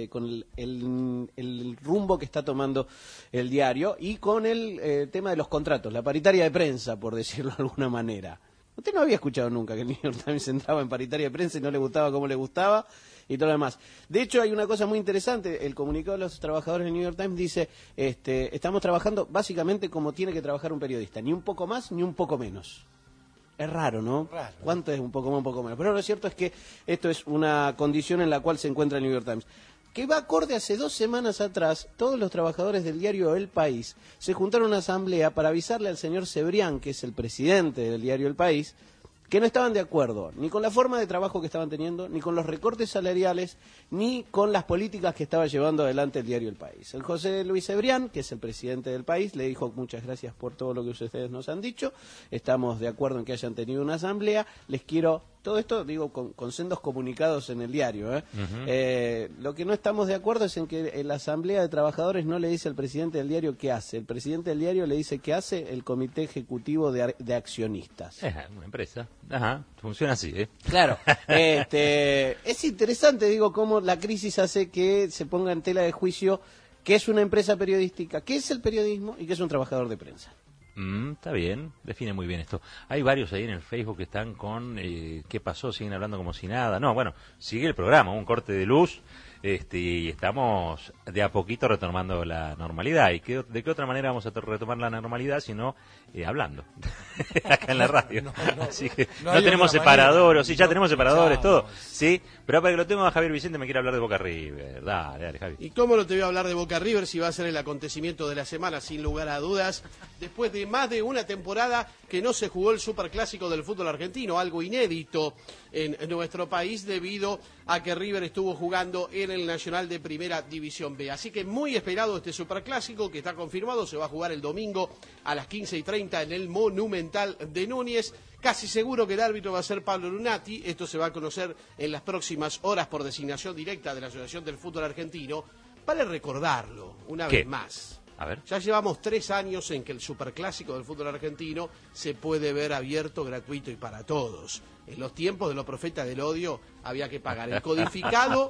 el rumbo que está tomando el diario y con el tema de los contratos, la paritaria de prensa, por decirlo de alguna manera. Usted no había escuchado nunca que el New York Times entraba en paritaria de prensa y no le gustaba como le gustaba y todo lo demás. De hecho, hay una cosa muy interesante. El comunicado de los trabajadores del New York Times dice, estamos trabajando básicamente como tiene que trabajar un periodista, ni un poco más ni un poco menos. Es raro, ¿no? Raro. ¿Cuánto es un poco más, un poco menos? Pero lo cierto es que esto es una condición en la cual se encuentra el New York Times. Que va acorde hace 2 semanas atrás, todos los trabajadores del diario El País se juntaron a una asamblea para avisarle al señor Cebrián, que es el presidente del diario El País, que no estaban de acuerdo ni con la forma de trabajo que estaban teniendo, ni con los recortes salariales, ni con las políticas que estaba llevando adelante el diario El País. El José Luis Cebrián, que es el presidente del País, le dijo muchas gracias por todo lo que ustedes nos han dicho, estamos de acuerdo en que hayan tenido una asamblea, les quiero... Todo esto, digo, con sendos comunicados en el diario. Lo que no estamos de acuerdo es en que la Asamblea de Trabajadores no le dice al presidente del diario qué hace. El presidente del diario le dice qué hace el Comité Ejecutivo de Accionistas. Una empresa. Ajá, funciona así, Claro. Es interesante, digo, cómo la crisis hace que se ponga en tela de juicio qué es una empresa periodística, qué es el periodismo y qué es un trabajador de prensa. Está bien, define muy bien esto. Hay varios ahí en el Facebook que están con ¿qué pasó? Siguen hablando como si nada. No, bueno, sigue el programa, un corte de luz y estamos de a poquito retomando la normalidad. ¿Y de qué otra manera vamos a retomar la normalidad sino hablando? Acá en la radio. Así que no tenemos separadores, sí, ya tenemos separadores, todo. Sí, pero para que lo tenga Javier Vicente me quiere hablar de Boca River. Dale, Javi. ¿Y cómo no te voy a hablar de Boca River si va a ser el acontecimiento de la semana, sin lugar a dudas? Después de más de una temporada que no se jugó el superclásico del fútbol argentino, algo inédito en nuestro país debido a que River estuvo jugando en el Nacional de Primera División B. Así que muy esperado este superclásico que está confirmado, se va a jugar el domingo a las 15:30 en el Monumental de Núñez. Casi seguro que el árbitro va a ser Pablo Lunati, esto se va a conocer en las próximas horas por designación directa de la Asociación del Fútbol Argentino. Vale recordarlo una vez más. A ver. Ya llevamos 3 años en que el superclásico del fútbol argentino se puede ver abierto, gratuito y para todos. En los tiempos de los profetas del odio había que pagar el codificado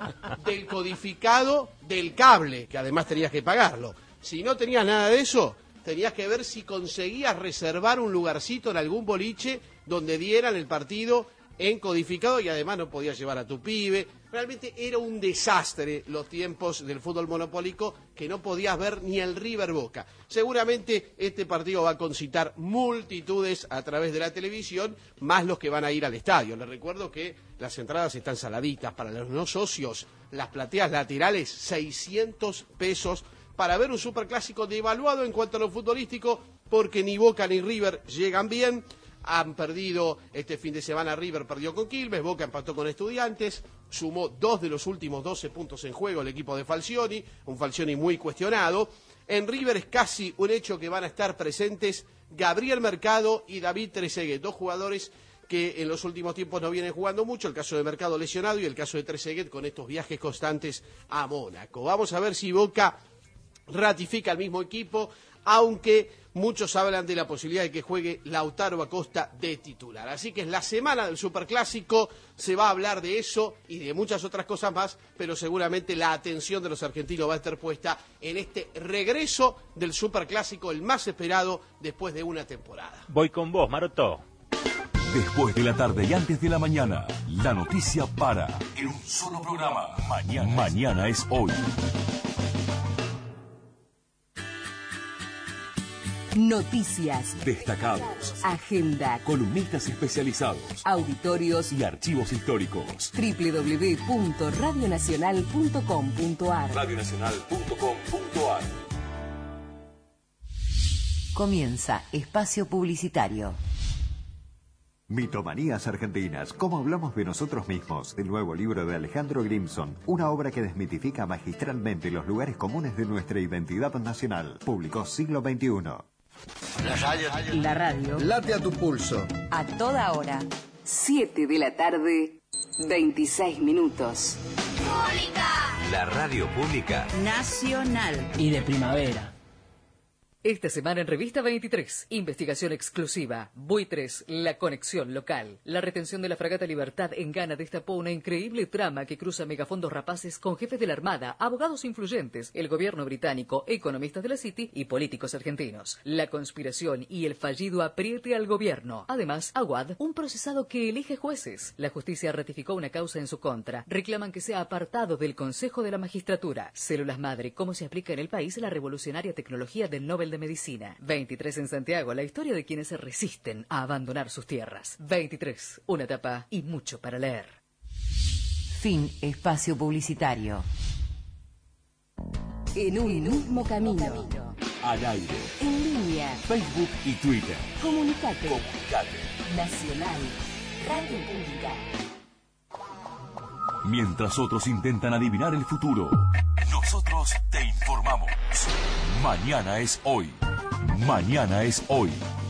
del cable, que además tenías que pagarlo. Si no tenías nada de eso, tenías que ver si conseguías reservar un lugarcito en algún boliche donde dieran el partido en codificado y además no podías llevar a tu pibe. Realmente era un desastre los tiempos del fútbol monopólico, que no podías ver ni el River Boca. Seguramente este partido va a concitar multitudes a través de la televisión, más los que van a ir al estadio. Les recuerdo que las entradas están saladitas. Para los no socios, las plateas laterales, 600 pesos para ver un superclásico devaluado en cuanto a lo futbolístico, porque ni Boca ni River llegan bien. Han perdido este fin de semana. River perdió con Quilmes, Boca empató con Estudiantes, sumó 2 de los últimos 12 puntos en juego el equipo de Falcioni, un Falcioni muy cuestionado. En River es casi un hecho que van a estar presentes Gabriel Mercado y David Trezeguet, 2 jugadores que en los últimos tiempos no vienen jugando mucho, el caso de Mercado lesionado y el caso de Trezeguet con estos viajes constantes a Mónaco. Vamos a ver si Boca ratifica el mismo equipo, aunque muchos hablan de la posibilidad de que juegue Lautaro Acosta de titular. Así que es la semana del Superclásico, se va a hablar de eso y de muchas otras cosas más, pero seguramente la atención de los argentinos va a estar puesta en este regreso del Superclásico, el más esperado después de una temporada. Voy con vos, Maroto. Después de la tarde y antes de la mañana, la noticia para en un solo programa. Mañana es hoy. Noticias, Destacados, agenda, columnistas especializados, auditorios y archivos históricos. www.radionacional.com.ar. Radionacional.com.ar. Comienza Espacio Publicitario. Mitomanías Argentinas, cómo hablamos de nosotros mismos, el nuevo libro de Alejandro Grimson, una obra que desmitifica magistralmente los lugares comunes de nuestra identidad nacional. Publicó Siglo XXI. La radio. Late a tu pulso. A toda hora. 7 de la tarde, 26 minutos. La radio pública Nacional. Y de primavera. Esta semana en Revista 23, investigación exclusiva, Buitres, la conexión local. La retención de la fragata Libertad en Ghana destapó una increíble trama que cruza megafondos rapaces con jefes de la Armada, abogados influyentes, el gobierno británico, economistas de la City y políticos argentinos. La conspiración y el fallido apriete al gobierno. Además, Aguad, un procesado que elige jueces. La justicia ratificó una causa en su contra. Reclaman que sea apartado del Consejo de la Magistratura. Células madre, cómo se aplica en el país la revolucionaria tecnología del Nobel de Medicina. 23 en Santiago, la historia de quienes se resisten a abandonar sus tierras. 23, una etapa y mucho para leer. Fin espacio publicitario. En un mismo camino. Al aire, En línea. Facebook y Twitter. Comunicate. Nacional. Radio Pública. Mientras otros intentan adivinar el futuro, nosotros te informamos. Mañana es hoy. Mañana es hoy.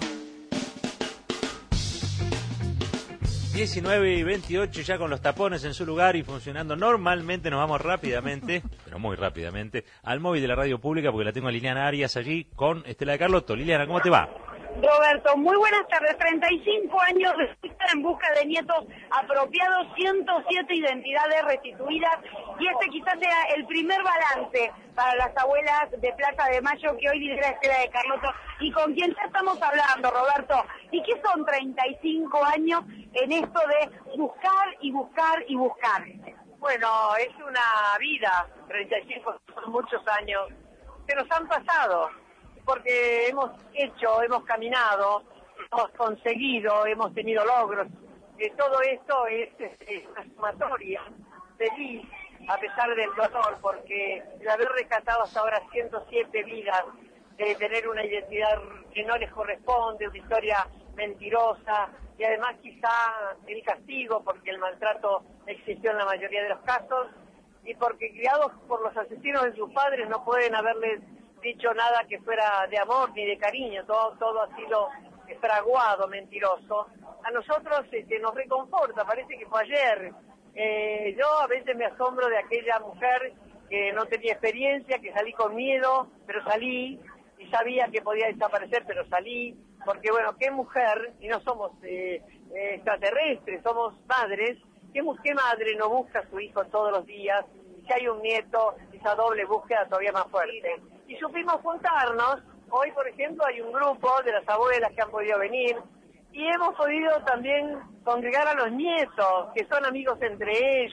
19 y 28 ya con los tapones en su lugar y funcionando normalmente. Nos vamos rápidamente, pero muy rápidamente, al móvil de la radio pública porque la tengo a Liliana Arias allí con Estela de Carlotto. Liliana, ¿cómo te va? Roberto, muy buenas tardes. 35 años de lucha en busca de nietos apropiados, 107 identidades restituidas y este quizás sea el primer balance para las abuelas de Plaza de Mayo que hoy lidera Estela de Carlotto y con quien ya estamos hablando, Roberto. ¿Y qué son 35 años en esto de buscar y buscar y buscar? Bueno, es una vida, 35 son muchos años que nos han pasado, porque hemos hecho, hemos caminado, hemos conseguido, hemos tenido logros. Todo esto es una sumatoria feliz, a pesar del dolor, porque el haber rescatado hasta ahora 107 vidas, de tener una identidad que no les corresponde, una historia mentirosa, y además quizá el castigo, porque el maltrato existió en la mayoría de los casos, y porque criados por los asesinos de sus padres no pueden haberles dicho nada que fuera de amor ni de cariño, todo ha sido fraguado, mentiroso. A nosotros nos reconforta, parece que fue ayer. Yo a veces me asombro de aquella mujer que no tenía experiencia, que salí con miedo, pero salí, y sabía que podía desaparecer, pero salí, porque bueno, qué mujer, y no somos extraterrestres, somos madres, qué madre no busca a su hijo todos los días, y si hay un nieto, esa doble búsqueda todavía más fuerte. Y supimos juntarnos. Hoy, por ejemplo, hay un grupo de las abuelas que han podido venir y hemos podido también congregar a los nietos, que son amigos entre ellos,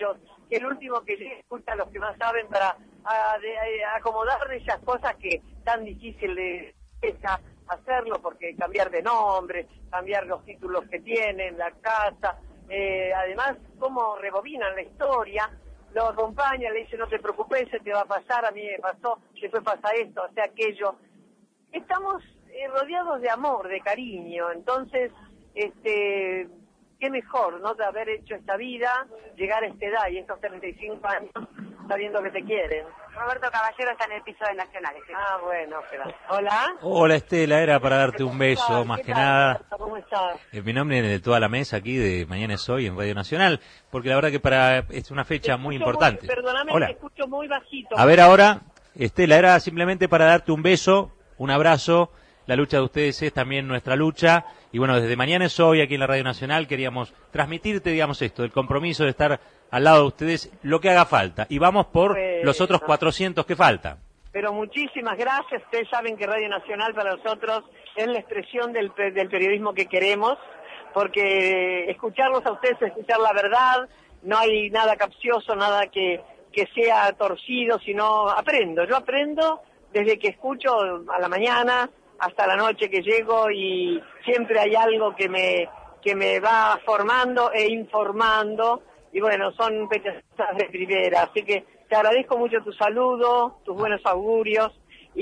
que el último que llegue escucha a los que más saben para acomodar esas cosas que tan difícil de hacerlo, porque cambiar de nombre, cambiar los títulos que tienen, la casa, además cómo rebobinan la historia, lo acompaña, le dice no te preocupes, se te va a pasar, a mí me pasó, después pasa esto, o sea aquello. Estamos rodeados de amor, de cariño, entonces, qué mejor, ¿no?, de haber hecho esta vida, llegar a esta edad y estos 35 años sabiendo que te quieren. Roberto Caballero está en el piso de Nacionales. Ah, bueno, hola. Hola Estela, era para darte un beso, más que nada. ¿Cómo estás? Mi nombre es de toda la mesa aquí de Mañana es Hoy en Radio Nacional, porque la verdad que es una fecha muy importante. Perdóname, Hola. te escucho muy bajito. A ver ahora, Estela, era simplemente para darte un beso, un abrazo. La lucha de ustedes es también nuestra lucha. Y bueno, desde Mañana es Hoy, aquí en la Radio Nacional, queríamos transmitirte, digamos, esto, el compromiso de estar al lado de ustedes, lo que haga falta. Y vamos por los otros 400 que faltan. Pero muchísimas gracias. Ustedes saben que Radio Nacional para nosotros es la expresión del periodismo que queremos, porque escucharlos a ustedes es escuchar la verdad, no hay nada capcioso, nada que sea torcido, sino aprendo. Yo aprendo desde que escucho a la mañana hasta la noche que llego, y siempre hay algo que me va formando e informando, y bueno, son fechas de primera, así que te agradezco mucho tu saludo, tus buenos augurios,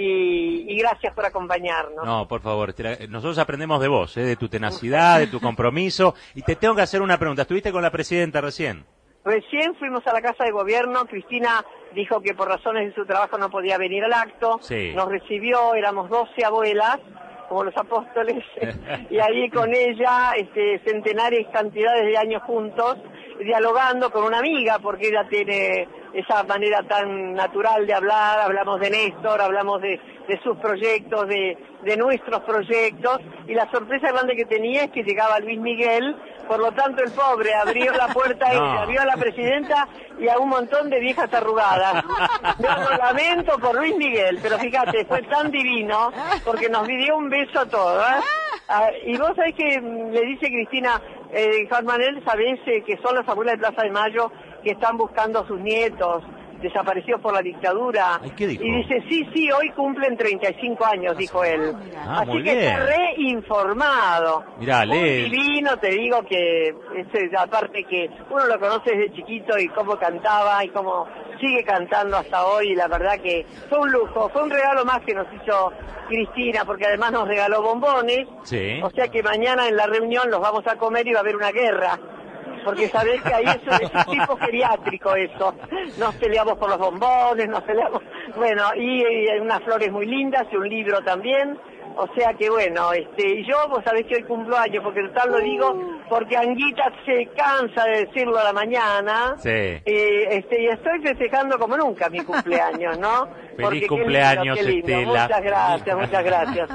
y gracias por acompañarnos. No, por favor, nosotros aprendemos de vos, de tu tenacidad, de tu compromiso, y te tengo que hacer una pregunta. ¿Estuviste con la presidenta recién? Recién fuimos a la Casa de Gobierno, Cristina dijo que por razones de su trabajo no podía venir al acto, sí. Nos recibió, éramos 12 abuelas, como los apóstoles, y ahí con ella, centenarias cantidades de años juntos, dialogando con una amiga, porque ella tiene esa manera tan natural de hablar, hablamos de Néstor, hablamos de sus proyectos, de nuestros proyectos, y la sorpresa grande que tenía es que llegaba Luis Miguel, por lo tanto el pobre abrió la puerta, no. Abrió a la presidenta y a un montón de viejas arrugadas. Yo lo lamento por Luis Miguel, pero fíjate, fue tan divino, porque nos dio un beso a todos, y vos sabés que le dice Cristina, Juan Manuel, sabés que son las abuelas de Plaza de Mayo que están buscando a sus nietos desaparecidos por la dictadura. Ay, ¿qué dijo? Y dice, sí, hoy cumplen 35 años, dijo él. Así que está reinformado. Mirá, muy divino, te digo que, aparte que uno lo conoce desde chiquito y cómo cantaba y cómo sigue cantando hasta hoy, y la verdad que fue un lujo, fue un regalo más que nos hizo Cristina, porque además nos regaló bombones, sí. O sea que mañana en la reunión los vamos a comer y va a haber una guerra. Porque sabés que ahí es un tipo geriátrico eso. Nos peleamos por los bombones, nos peleamos... Bueno, y unas flores muy lindas y un libro también. O sea que bueno, y yo, vos sabés que hoy cumplo años, porque total lo digo, porque Anguita se cansa de decirlo a la mañana. Sí. Y estoy festejando como nunca mi cumpleaños, ¿no? Feliz cumpleaños, qué lindo. Estela. Muchas gracias.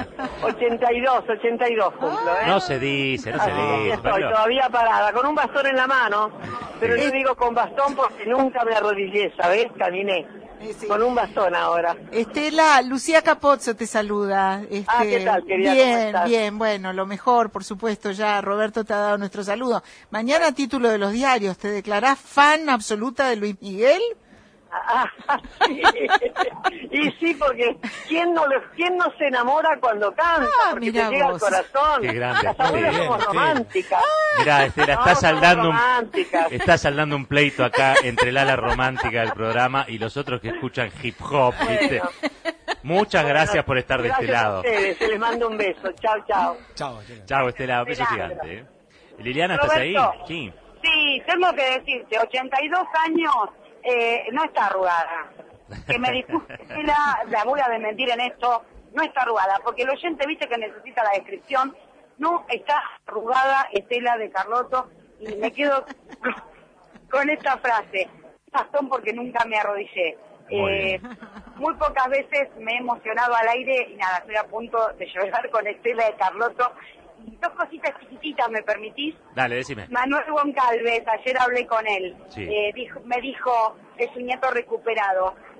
82 cumplo, ¿eh? No se dice. Estoy todavía parada, con un bastón en la mano, pero yo digo con bastón porque nunca me arrodillé, ¿sabés? Caminé. Sí. Con un bastón ahora. Estela, Lucía Capozzo te saluda. ¿Qué tal, querida? Bien, bueno, lo mejor, por supuesto, ya Roberto te ha dado nuestro saludo. Mañana, título de los diarios, ¿te declarás fan absoluta de Luis Miguel? Sí. Y sí, porque ¿quién no se enamora cuando canta? Porque te llega al corazón. Qué grande. Las abuelas somos románticas. Mirá, Estela, está saldando un pleito acá entre el ala romántica del programa y los otros que escuchan hip hop, ¿viste? Bueno. Muchas gracias por estar de este lado. Gracias a ustedes, se les mando un beso. Chao. Chao, Estela, beso gigante. Liliana, ¿estás ahí? Sí, tengo que decirte, 82 años... no está arrugada. Que me disculpe, la voy a desmentir en esto, no está arrugada, porque el oyente, viste que necesita la descripción, no está arrugada Estela de Carlotto, y me quedo con esta frase, bastón porque nunca me arrodillé. Muy pocas veces me he emocionado al aire y nada, estoy a punto de llorar con Estela de Carlotto. Y dos cositas chiquititas, ¿me permitís? Dale, decime. Manuel Goncalves, ayer hablé con él. Sí. Me dijo, es un nieto recuperado.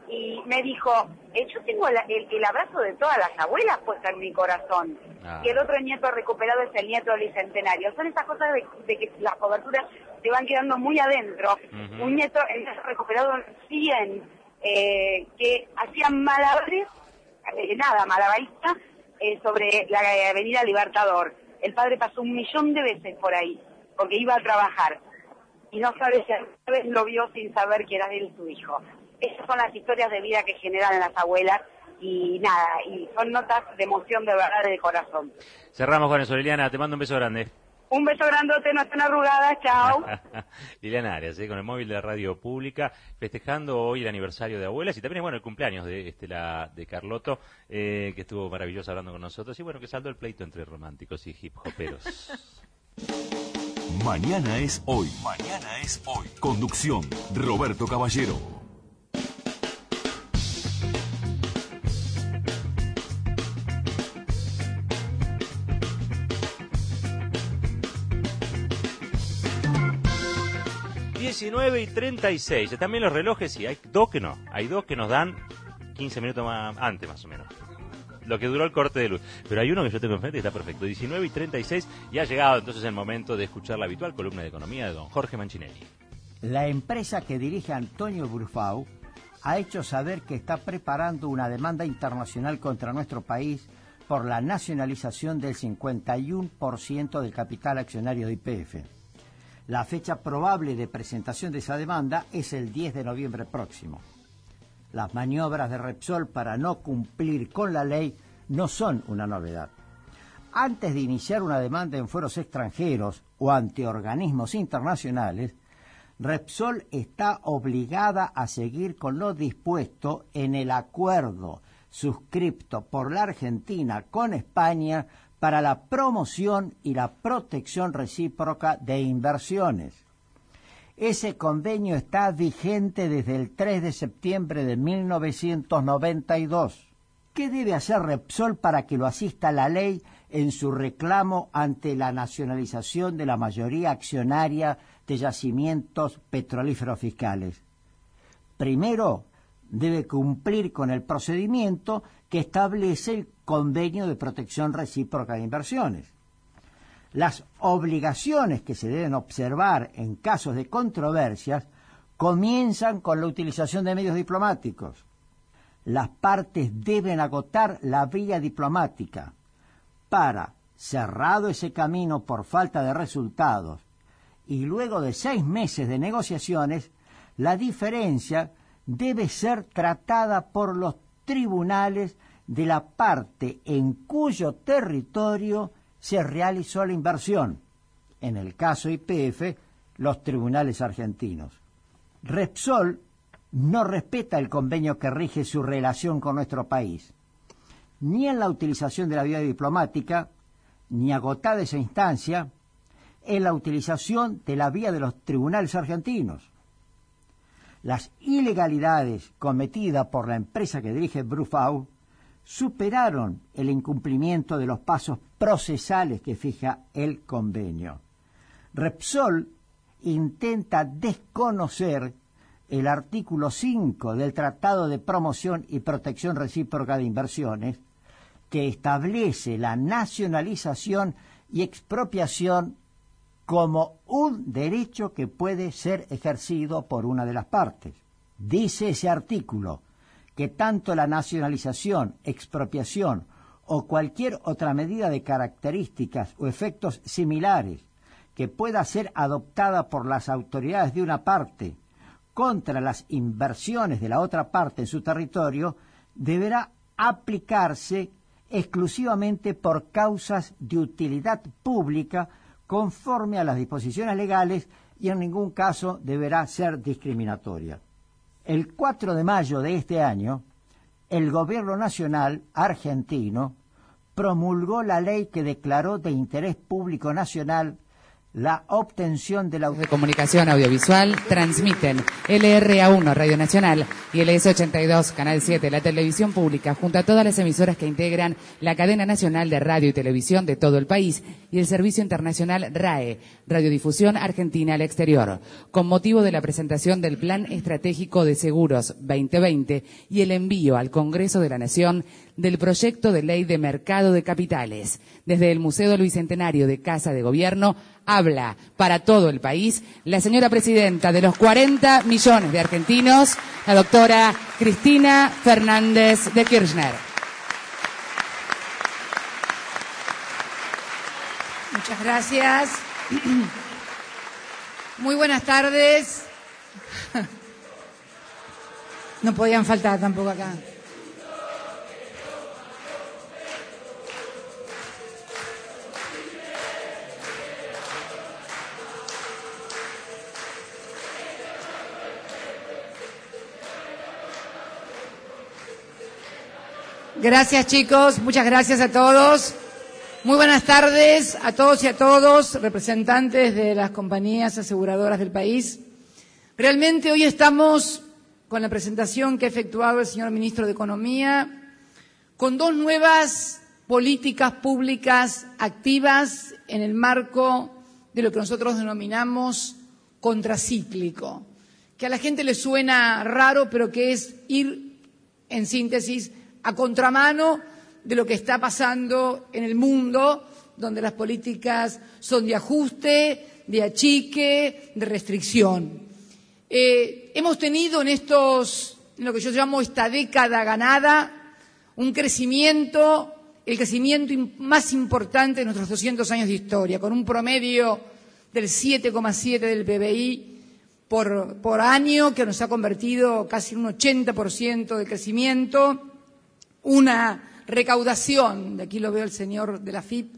y me dijo, yo tengo el abrazo de todas las abuelas puesta en mi corazón. Y el otro nieto recuperado es el nieto del bicentenario. Son esas cosas de que las coberturas te van quedando muy adentro. Un nieto recuperado 100, que hacían malabares, malabarista, sobre la avenida Libertador. El padre pasó 1.000.000 de veces por ahí, porque iba a trabajar. Y no sabe si alguna vez lo vio sin saber que era él su hijo. Esas son las historias de vida que generan las abuelas y son notas de emoción de verdad de corazón. Cerramos con eso, Liliana, te mando un beso grande. Un beso grandote, no estén arrugadas, chao. Liliana Arias, con el móvil de Radio Pública, festejando hoy el aniversario de abuelas y también el cumpleaños de Carlotto, que estuvo maravilloso hablando con nosotros y que saldó el pleito entre románticos y hip hoperos. Mañana es hoy. Mañana es hoy. Conducción, Roberto Caballero. y 36. También los relojes, y hay dos que no. Hay dos que nos dan 15 minutos más antes, más o menos. Lo que duró el corte de luz. Pero hay uno que yo tengo enfrente y está perfecto. 19 y 36. Y ha llegado entonces el momento de escuchar la habitual columna de economía de don Jorge Manchinelli. La empresa que dirige Antonio Brufau ha hecho saber que está preparando una demanda internacional contra nuestro país por la nacionalización del 51% del capital accionario de YPF. La fecha probable de presentación de esa demanda es el 10 de noviembre próximo. Las maniobras de Repsol para no cumplir con la ley no son una novedad. Antes de iniciar una demanda en fueros extranjeros o ante organismos internacionales, Repsol está obligada a seguir con lo dispuesto en el acuerdo suscripto por la Argentina con España para la promoción y la protección recíproca de inversiones. Ese convenio está vigente desde el 3 de septiembre de 1992. ¿Qué debe hacer Repsol para que lo asista la ley en su reclamo ante la nacionalización de la mayoría accionaria de yacimientos petrolíferos fiscales? Primero, debe cumplir con el procedimiento que establece el Convenio de Protección Recíproca de Inversiones. Las obligaciones que se deben observar en casos de controversias comienzan con la utilización de medios diplomáticos. Las partes deben agotar la vía diplomática para, cerrado ese camino por falta de resultados, y luego de 6 meses de negociaciones, la diferencia debe ser tratada por los tribunales de la parte en cuyo territorio se realizó la inversión, en el caso YPF, los tribunales argentinos. Repsol no respeta el convenio que rige su relación con nuestro país, ni en la utilización de la vía diplomática, ni agotada esa instancia, en la utilización de la vía de los tribunales argentinos. Las ilegalidades cometidas por la empresa que dirige Brufau superaron el incumplimiento de los pasos procesales que fija el convenio. Repsol intenta desconocer el artículo 5 del Tratado de Promoción y Protección Recíproca de Inversiones, que establece la nacionalización y expropiación como un derecho que puede ser ejercido por una de las partes. Dice ese artículo que tanto la nacionalización, expropiación o cualquier otra medida de características o efectos similares que pueda ser adoptada por las autoridades de una parte contra las inversiones de la otra parte en su territorio deberá aplicarse exclusivamente por causas de utilidad pública conforme a las disposiciones legales y en ningún caso deberá ser discriminatoria. El 4 de mayo de este año, el Gobierno Nacional argentino promulgó la ley que declaró de interés público nacional la obtención de la de comunicación audiovisual transmiten LRA1 Radio Nacional y LS82 Canal 7 la televisión pública junto a todas las emisoras que integran la cadena nacional de radio y televisión de todo el país y el servicio internacional RAE, Radiodifusión Argentina al Exterior, con motivo de la presentación del Plan Estratégico de Seguros 2020 y el envío al Congreso de la Nación del proyecto de ley de mercado de capitales. Desde el Museo del Bicentenario de Casa de Gobierno habla para todo el país la señora presidenta de los 40 millones de argentinos, la doctora Cristina Fernández de Kirchner. Muchas gracias. Muy buenas tardes. No podían faltar tampoco acá. Gracias, chicos. Muchas gracias a todos. Muy buenas tardes a todos y a todos, representantes de las compañías aseguradoras del país. Realmente hoy estamos con la presentación que ha efectuado el señor ministro de Economía, con dos nuevas políticas públicas activas en el marco de lo que nosotros denominamos contracíclico, que a la gente le suena raro, pero que es ir, en síntesis, a contramano de lo que está pasando en el mundo, donde las políticas son de ajuste, de achique, de restricción. Hemos tenido en lo que yo llamo esta década ganada, un crecimiento, el crecimiento más importante de nuestros 200 años de historia, con un promedio del 7,7 del PBI por año, que nos ha convertido casi en un 80% de crecimiento, una recaudación, de aquí lo veo el señor de la FIP,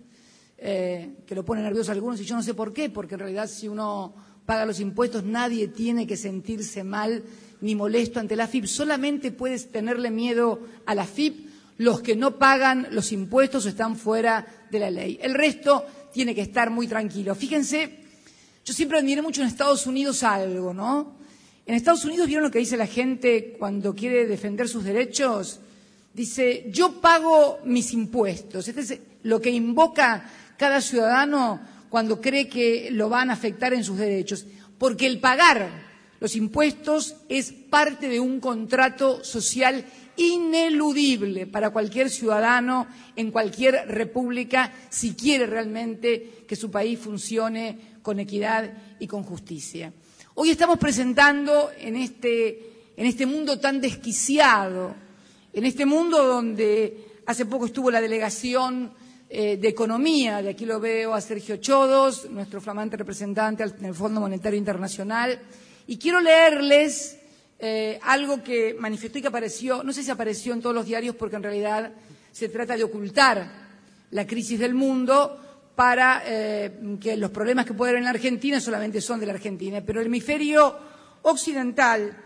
que lo pone nervioso a algunos, y yo no sé por qué, porque en realidad si uno paga los impuestos nadie tiene que sentirse mal ni molesto ante la FIP, solamente puedes tenerle miedo a la FIP los que no pagan los impuestos o están fuera de la ley. El resto tiene que estar muy tranquilo. Fíjense, yo siempre admiré mucho en Estados Unidos algo, ¿no? En Estados Unidos, ¿vieron lo que dice la gente cuando quiere defender sus derechos? Dice, yo pago mis impuestos. Este es lo que invoca cada ciudadano cuando cree que lo van a afectar en sus derechos. Porque el pagar los impuestos es parte de un contrato social ineludible para cualquier ciudadano en cualquier república si quiere realmente que su país funcione con equidad y con justicia. Hoy estamos presentando en este mundo tan desquiciado, en este mundo donde hace poco estuvo la delegación de Economía, de aquí lo veo a Sergio Chodos, nuestro flamante representante en el Fondo Monetario Internacional, y quiero leerles algo que manifestó y que apareció, no sé si apareció en todos los diarios porque en realidad se trata de ocultar la crisis del mundo para que los problemas que puede haber en la Argentina solamente son de la Argentina, pero el hemisferio occidental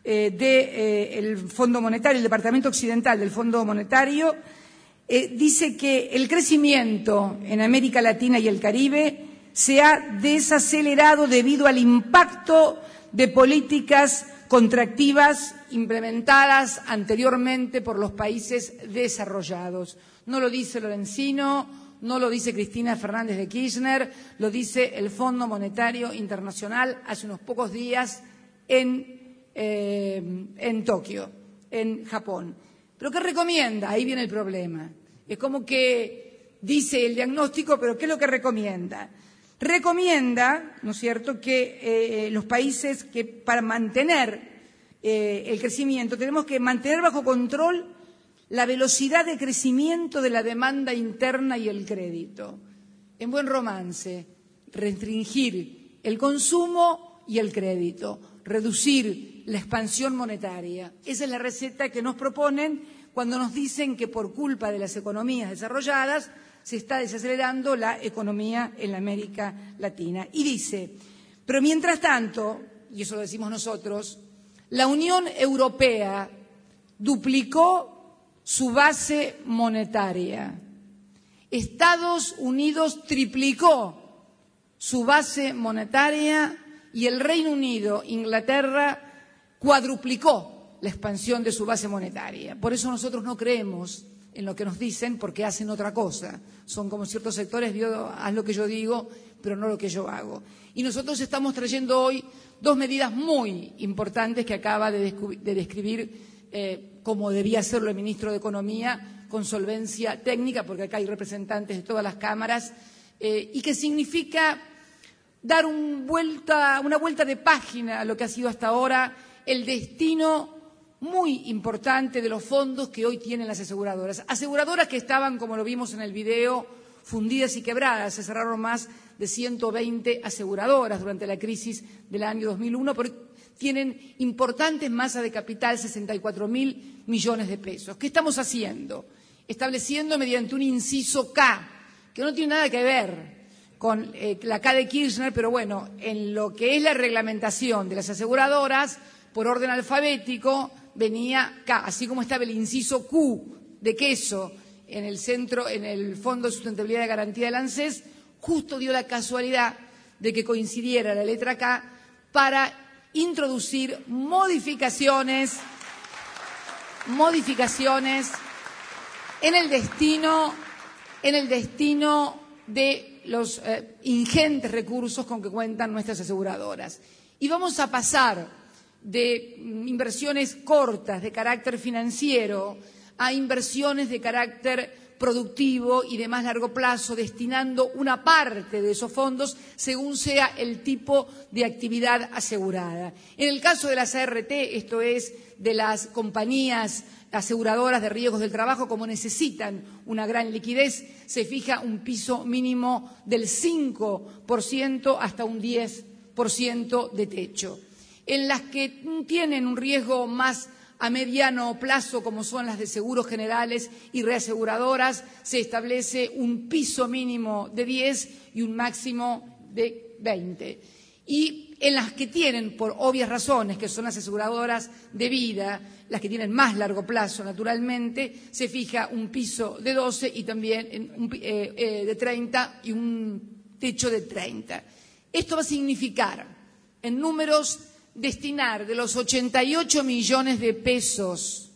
del Fondo Monetario, el Departamento Occidental del Fondo Monetario, dice que el crecimiento en América Latina y el Caribe se ha desacelerado debido al impacto de políticas contractivas implementadas anteriormente por los países desarrollados. No lo dice Lorenzino, no lo dice Cristina Fernández de Kirchner, lo dice el Fondo Monetario Internacional hace unos pocos días en Tokio, en Japón. ¿Pero qué recomienda? Ahí viene el problema. Es como que dice el diagnóstico, pero ¿qué es lo que recomienda? Recomienda, ¿no es cierto?, que los países que para mantener el crecimiento tenemos que mantener bajo control la velocidad de crecimiento de la demanda interna y el crédito. En buen romance, restringir el consumo y el crédito, reducir la expansión monetaria. Esa es la receta que nos proponen cuando nos dicen que por culpa de las economías desarrolladas se está desacelerando la economía en la América Latina. Y dice, pero mientras tanto, y eso lo decimos nosotros, la Unión Europea duplicó su base monetaria. Estados Unidos triplicó su base monetaria y el Reino Unido, Inglaterra, cuadruplicó la expansión de su base monetaria. Por eso nosotros no creemos en lo que nos dicen, porque hacen otra cosa. Son como ciertos sectores, haz lo que yo digo, pero no lo que yo hago. Y nosotros estamos trayendo hoy dos medidas muy importantes que acaba de describir como debía hacerlo el ministro de Economía, con solvencia técnica, porque acá hay representantes de todas las cámaras, y que significa dar una vuelta de página a lo que ha sido hasta ahora el destino muy importante de los fondos que hoy tienen las aseguradoras. Aseguradoras que estaban, como lo vimos en el video, fundidas y quebradas. Se cerraron más de 120 aseguradoras durante la crisis del año 2001, porque tienen importantes masas de capital, 64.000 millones de pesos. ¿Qué estamos haciendo? Estableciendo mediante un inciso K, que no tiene nada que ver con la K de Kirchner, pero bueno, en lo que es la reglamentación de las aseguradoras, por orden alfabético, venía K, así como estaba el inciso Q de queso en el Fondo de Sustentabilidad y Garantía del ANSES, justo dio la casualidad de que coincidiera la letra K para introducir modificaciones en el destino de los ingentes recursos con que cuentan nuestras aseguradoras. Y vamos a pasar de inversiones cortas de carácter financiero a inversiones de carácter productivo y de más largo plazo, destinando una parte de esos fondos según sea el tipo de actividad asegurada. En el caso de las ART, esto es, de las compañías aseguradoras de riesgos del trabajo, como necesitan una gran liquidez, se fija un piso mínimo del 5% hasta un 10% de techo. En las que tienen un riesgo más a mediano plazo, como son las de seguros generales y reaseguradoras, se establece un piso mínimo de 10 y un máximo de 20. Y en las que tienen, por obvias razones, que son las aseguradoras de vida, las que tienen más largo plazo, naturalmente, se fija un piso de 12 y también de 30 y un techo de 30. Esto va a significar, en números, destinar de los 88 millones de pesos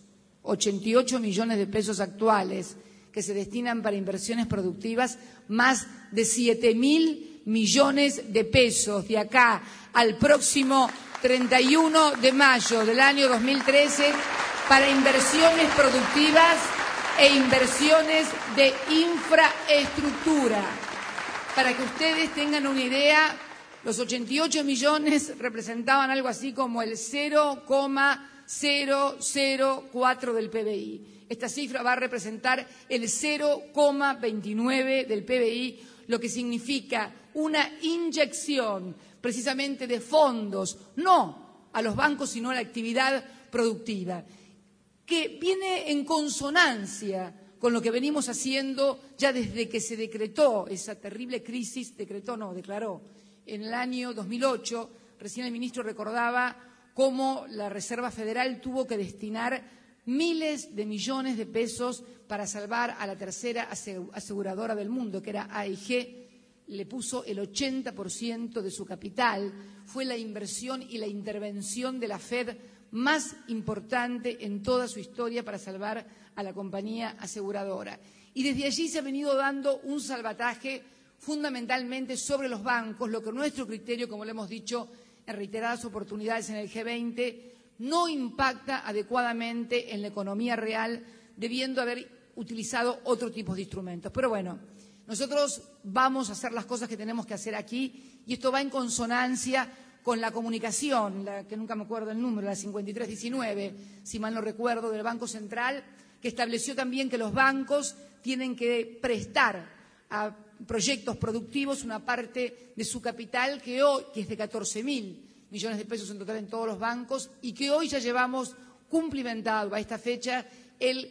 actuales que se destinan para inversiones productivas, más de 7.000 millones de pesos de acá al próximo 31 de mayo del año 2013 para inversiones productivas e inversiones de infraestructura. Para que ustedes tengan una idea, los 88 millones representaban algo así como el 0,004 del PBI. Esta cifra va a representar el 0,29 del PBI, lo que significa una inyección precisamente de fondos, no a los bancos, sino a la actividad productiva, que viene en consonancia con lo que venimos haciendo ya desde que se decretó esa terrible crisis, declaró en el año 2008, recién el ministro recordaba cómo la Reserva Federal tuvo que destinar miles de millones de pesos para salvar a la tercera aseguradora del mundo, que era AIG, le puso el 80% de su capital. Fue la inversión y la intervención de la Fed más importante en toda su historia para salvar a la compañía aseguradora. Y desde allí se ha venido dando un salvataje fundamentalmente sobre los bancos, lo que a nuestro criterio, como lo hemos dicho en reiteradas oportunidades en el G20, no impacta adecuadamente en la economía real, debiendo haber utilizado otro tipo de instrumentos. Pero bueno, nosotros vamos a hacer las cosas que tenemos que hacer aquí y esto va en consonancia con la comunicación, la que nunca me acuerdo el número, la 5319, si mal no recuerdo, del Banco Central, que estableció también que los bancos tienen que prestar a proyectos productivos una parte de su capital que es de 14.000 millones de pesos en total en todos los bancos y que hoy ya llevamos cumplimentado a esta fecha el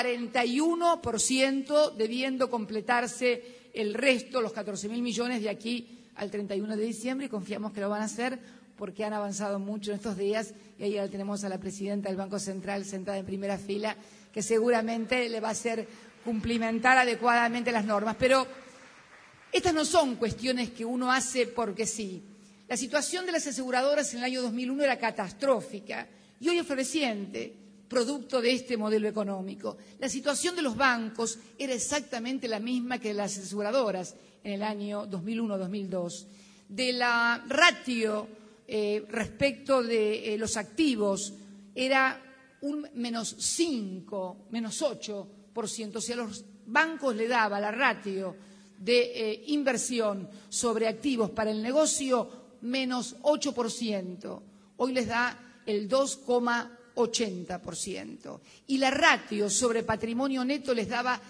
41%, debiendo completarse el resto, los 14.000 millones de aquí al 31 de diciembre, y confiamos que lo van a hacer porque han avanzado mucho en estos días y ahí ya tenemos a la presidenta del Banco Central sentada en primera fila, que seguramente le va a hacer cumplimentar adecuadamente las normas. Pero Estas no son cuestiones que uno hace porque sí. La situación de las aseguradoras en el año 2001 era catastrófica y hoy es floreciente, producto de este modelo económico. La situación de los bancos era exactamente la misma que de las aseguradoras en el año 2001-2002. De la ratio respecto de los activos era un -5, -8%. O sea, los bancos le daba la ratio de inversión sobre activos para el negocio -8%. Hoy les da el 2,80%. Y la ratio sobre patrimonio neto les daba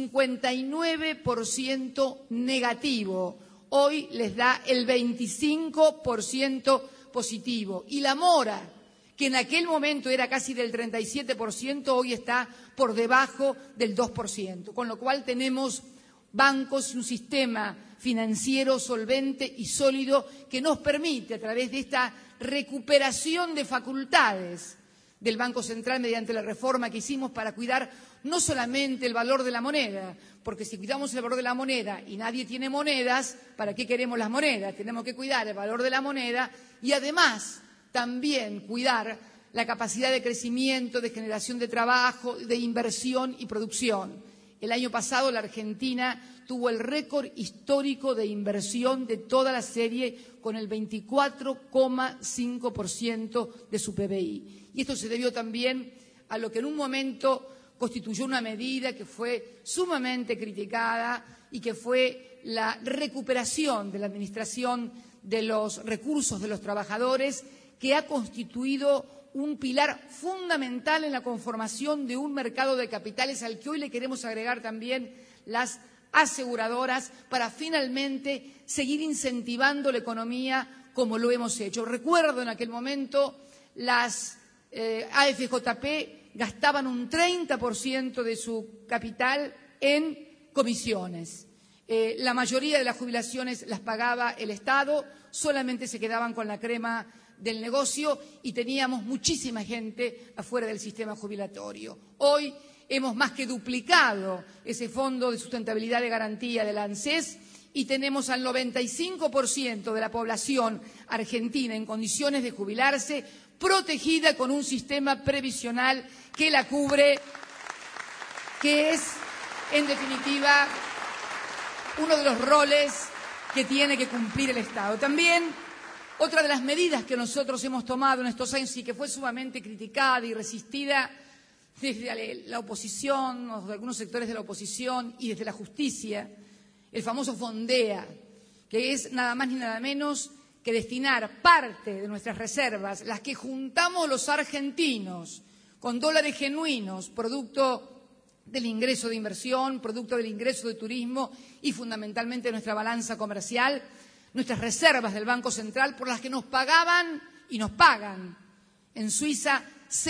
59% negativo. Hoy les da el 25% positivo. Y la mora, que en aquel momento era casi del 37%, hoy está por debajo del 2%. Con lo cual tenemos bancos y un sistema financiero solvente y sólido que nos permite, a través de esta recuperación de facultades del Banco Central mediante la reforma que hicimos para cuidar no solamente el valor de la moneda, porque si cuidamos el valor de la moneda y nadie tiene monedas, ¿para qué queremos las monedas? Tenemos que cuidar el valor de la moneda y además también cuidar la capacidad de crecimiento, de generación de trabajo, de inversión y producción. El año pasado la Argentina tuvo el récord histórico de inversión de toda la serie con el 24,5% de su PBI. Y esto se debió también a lo que en un momento constituyó una medida que fue sumamente criticada y que fue la recuperación de la administración de los recursos de los trabajadores, que ha constituido un pilar fundamental en la conformación de un mercado de capitales al que hoy le queremos agregar también las aseguradoras para finalmente seguir incentivando la economía como lo hemos hecho. Recuerdo en aquel momento las AFJP gastaban un 30% de su capital en comisiones. La mayoría de las jubilaciones las pagaba el Estado, solamente se quedaban con la crema del negocio y teníamos muchísima gente afuera del sistema jubilatorio. Hoy hemos más que duplicado ese fondo de sustentabilidad de garantía del ANSES y tenemos al 95% de la población argentina en condiciones de jubilarse, protegida con un sistema previsional que la cubre, que es, en definitiva, uno de los roles que tiene que cumplir el Estado. También otra de las medidas que nosotros hemos tomado en estos años y que fue sumamente criticada y resistida desde la oposición, o de algunos sectores de la oposición y desde la justicia, el famoso Fondea, que es nada más ni nada menos que destinar parte de nuestras reservas, las que juntamos los argentinos con dólares genuinos, producto del ingreso de inversión, producto del ingreso de turismo y fundamentalmente nuestra balanza comercial, nuestras reservas del Banco Central, por las que nos pagaban y nos pagan en Suiza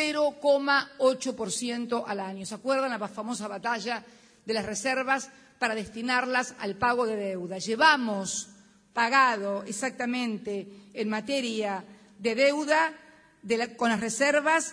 0,8% al año. ¿Se acuerdan la famosa batalla de las reservas para destinarlas al pago de deuda? Llevamos pagado exactamente en materia de deuda con las reservas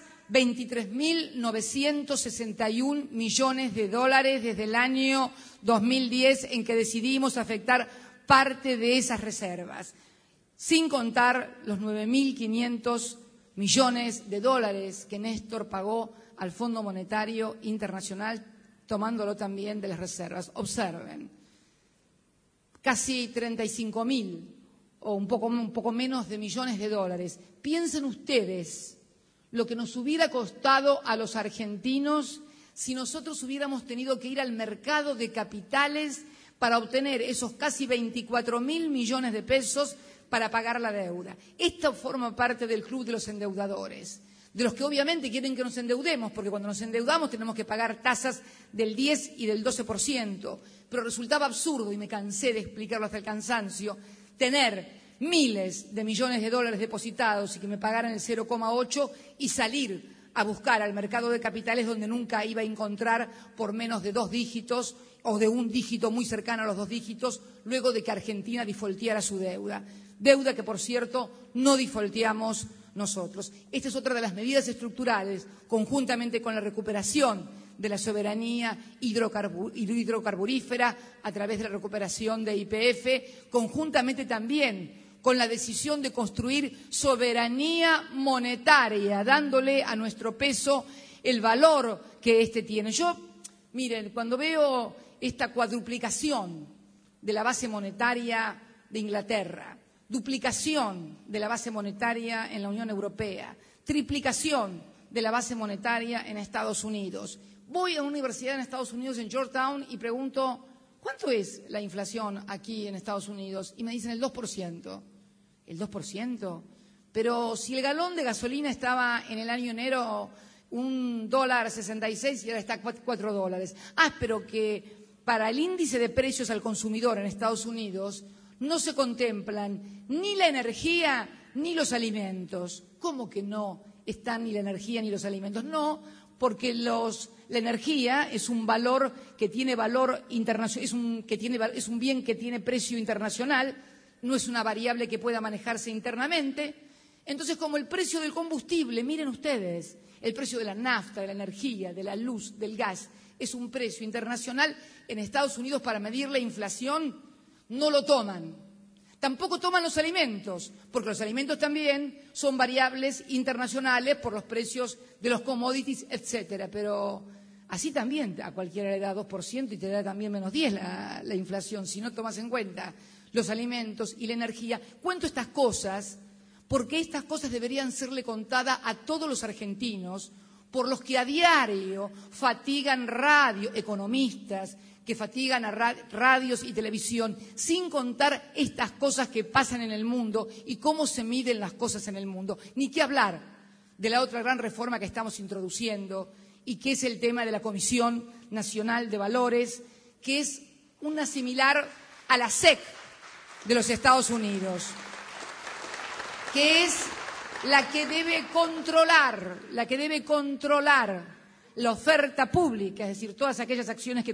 23.961 millones de dólares desde el año 2010 en que decidimos afectar parte de esas reservas, sin contar los 9.500 millones de dólares que Néstor pagó al Fondo Monetario Internacional, tomándolo también de las reservas. Observen, casi 35.000 o un poco menos de millones de dólares. Piensen ustedes lo que nos hubiera costado a los argentinos si nosotros hubiéramos tenido que ir al mercado de capitales para obtener esos casi 24.000 millones de pesos para pagar la deuda. Esto forma parte del club de los endeudadores, de los que obviamente quieren que nos endeudemos, porque cuando nos endeudamos tenemos que pagar tasas del 10 y del 12%, pero resultaba absurdo, y me cansé de explicarlo hasta el cansancio, tener miles de millones de dólares depositados y que me pagaran el 0,8 y salir a buscar al mercado de capitales donde nunca iba a encontrar por menos de 2 dígitos o de un dígito muy cercano a los 2 dígitos, luego de que Argentina defaulteara su deuda. Deuda que, por cierto, no defaulteamos nosotros. Esta es otra de las medidas estructurales, conjuntamente con la recuperación de la soberanía hidrocarburífera a través de la recuperación de YPF, conjuntamente también con la decisión de construir soberanía monetaria, dándole a nuestro peso el valor que éste tiene. Yo, miren, cuando veo esta cuadruplicación de la base monetaria de Inglaterra, duplicación de la base monetaria en la Unión Europea, triplicación de la base monetaria en Estados Unidos. Voy a una universidad en Estados Unidos, en Georgetown, y pregunto, ¿cuánto es la inflación aquí en Estados Unidos? Y me dicen el 2%. ¿El 2%? Pero si el galón de gasolina estaba en el año enero $1.66 y ahora está $4. Pero que para el índice de precios al consumidor en Estados Unidos no se contemplan ni la energía ni los alimentos. ¿Cómo que no están ni la energía ni los alimentos? No, porque la energía es un valor que tiene valor internacional, es un bien que tiene precio internacional, no es una variable que pueda manejarse internamente. Entonces, como el precio del combustible, miren ustedes, el precio de la nafta, de la energía, de la luz, del gas, es un precio internacional, en Estados Unidos para medir la inflación no lo toman. Tampoco toman los alimentos, porque los alimentos también son variables internacionales por los precios de los commodities, etcétera. Pero así también a cualquiera le da 2% y te da también menos 10 la inflación, si no tomas en cuenta los alimentos y la energía. Cuento estas cosas porque estas cosas deberían serle contadas a todos los argentinos, por los que a diario fatigan economistas, que fatigan a radios y televisión, sin contar estas cosas que pasan en el mundo y cómo se miden las cosas en el mundo. Ni qué hablar de la otra gran reforma que estamos introduciendo y que es el tema de la Comisión Nacional de Valores, que es una similar a la SEC de los Estados Unidos, que es la que debe controlar la oferta pública, es decir, todas aquellas acciones que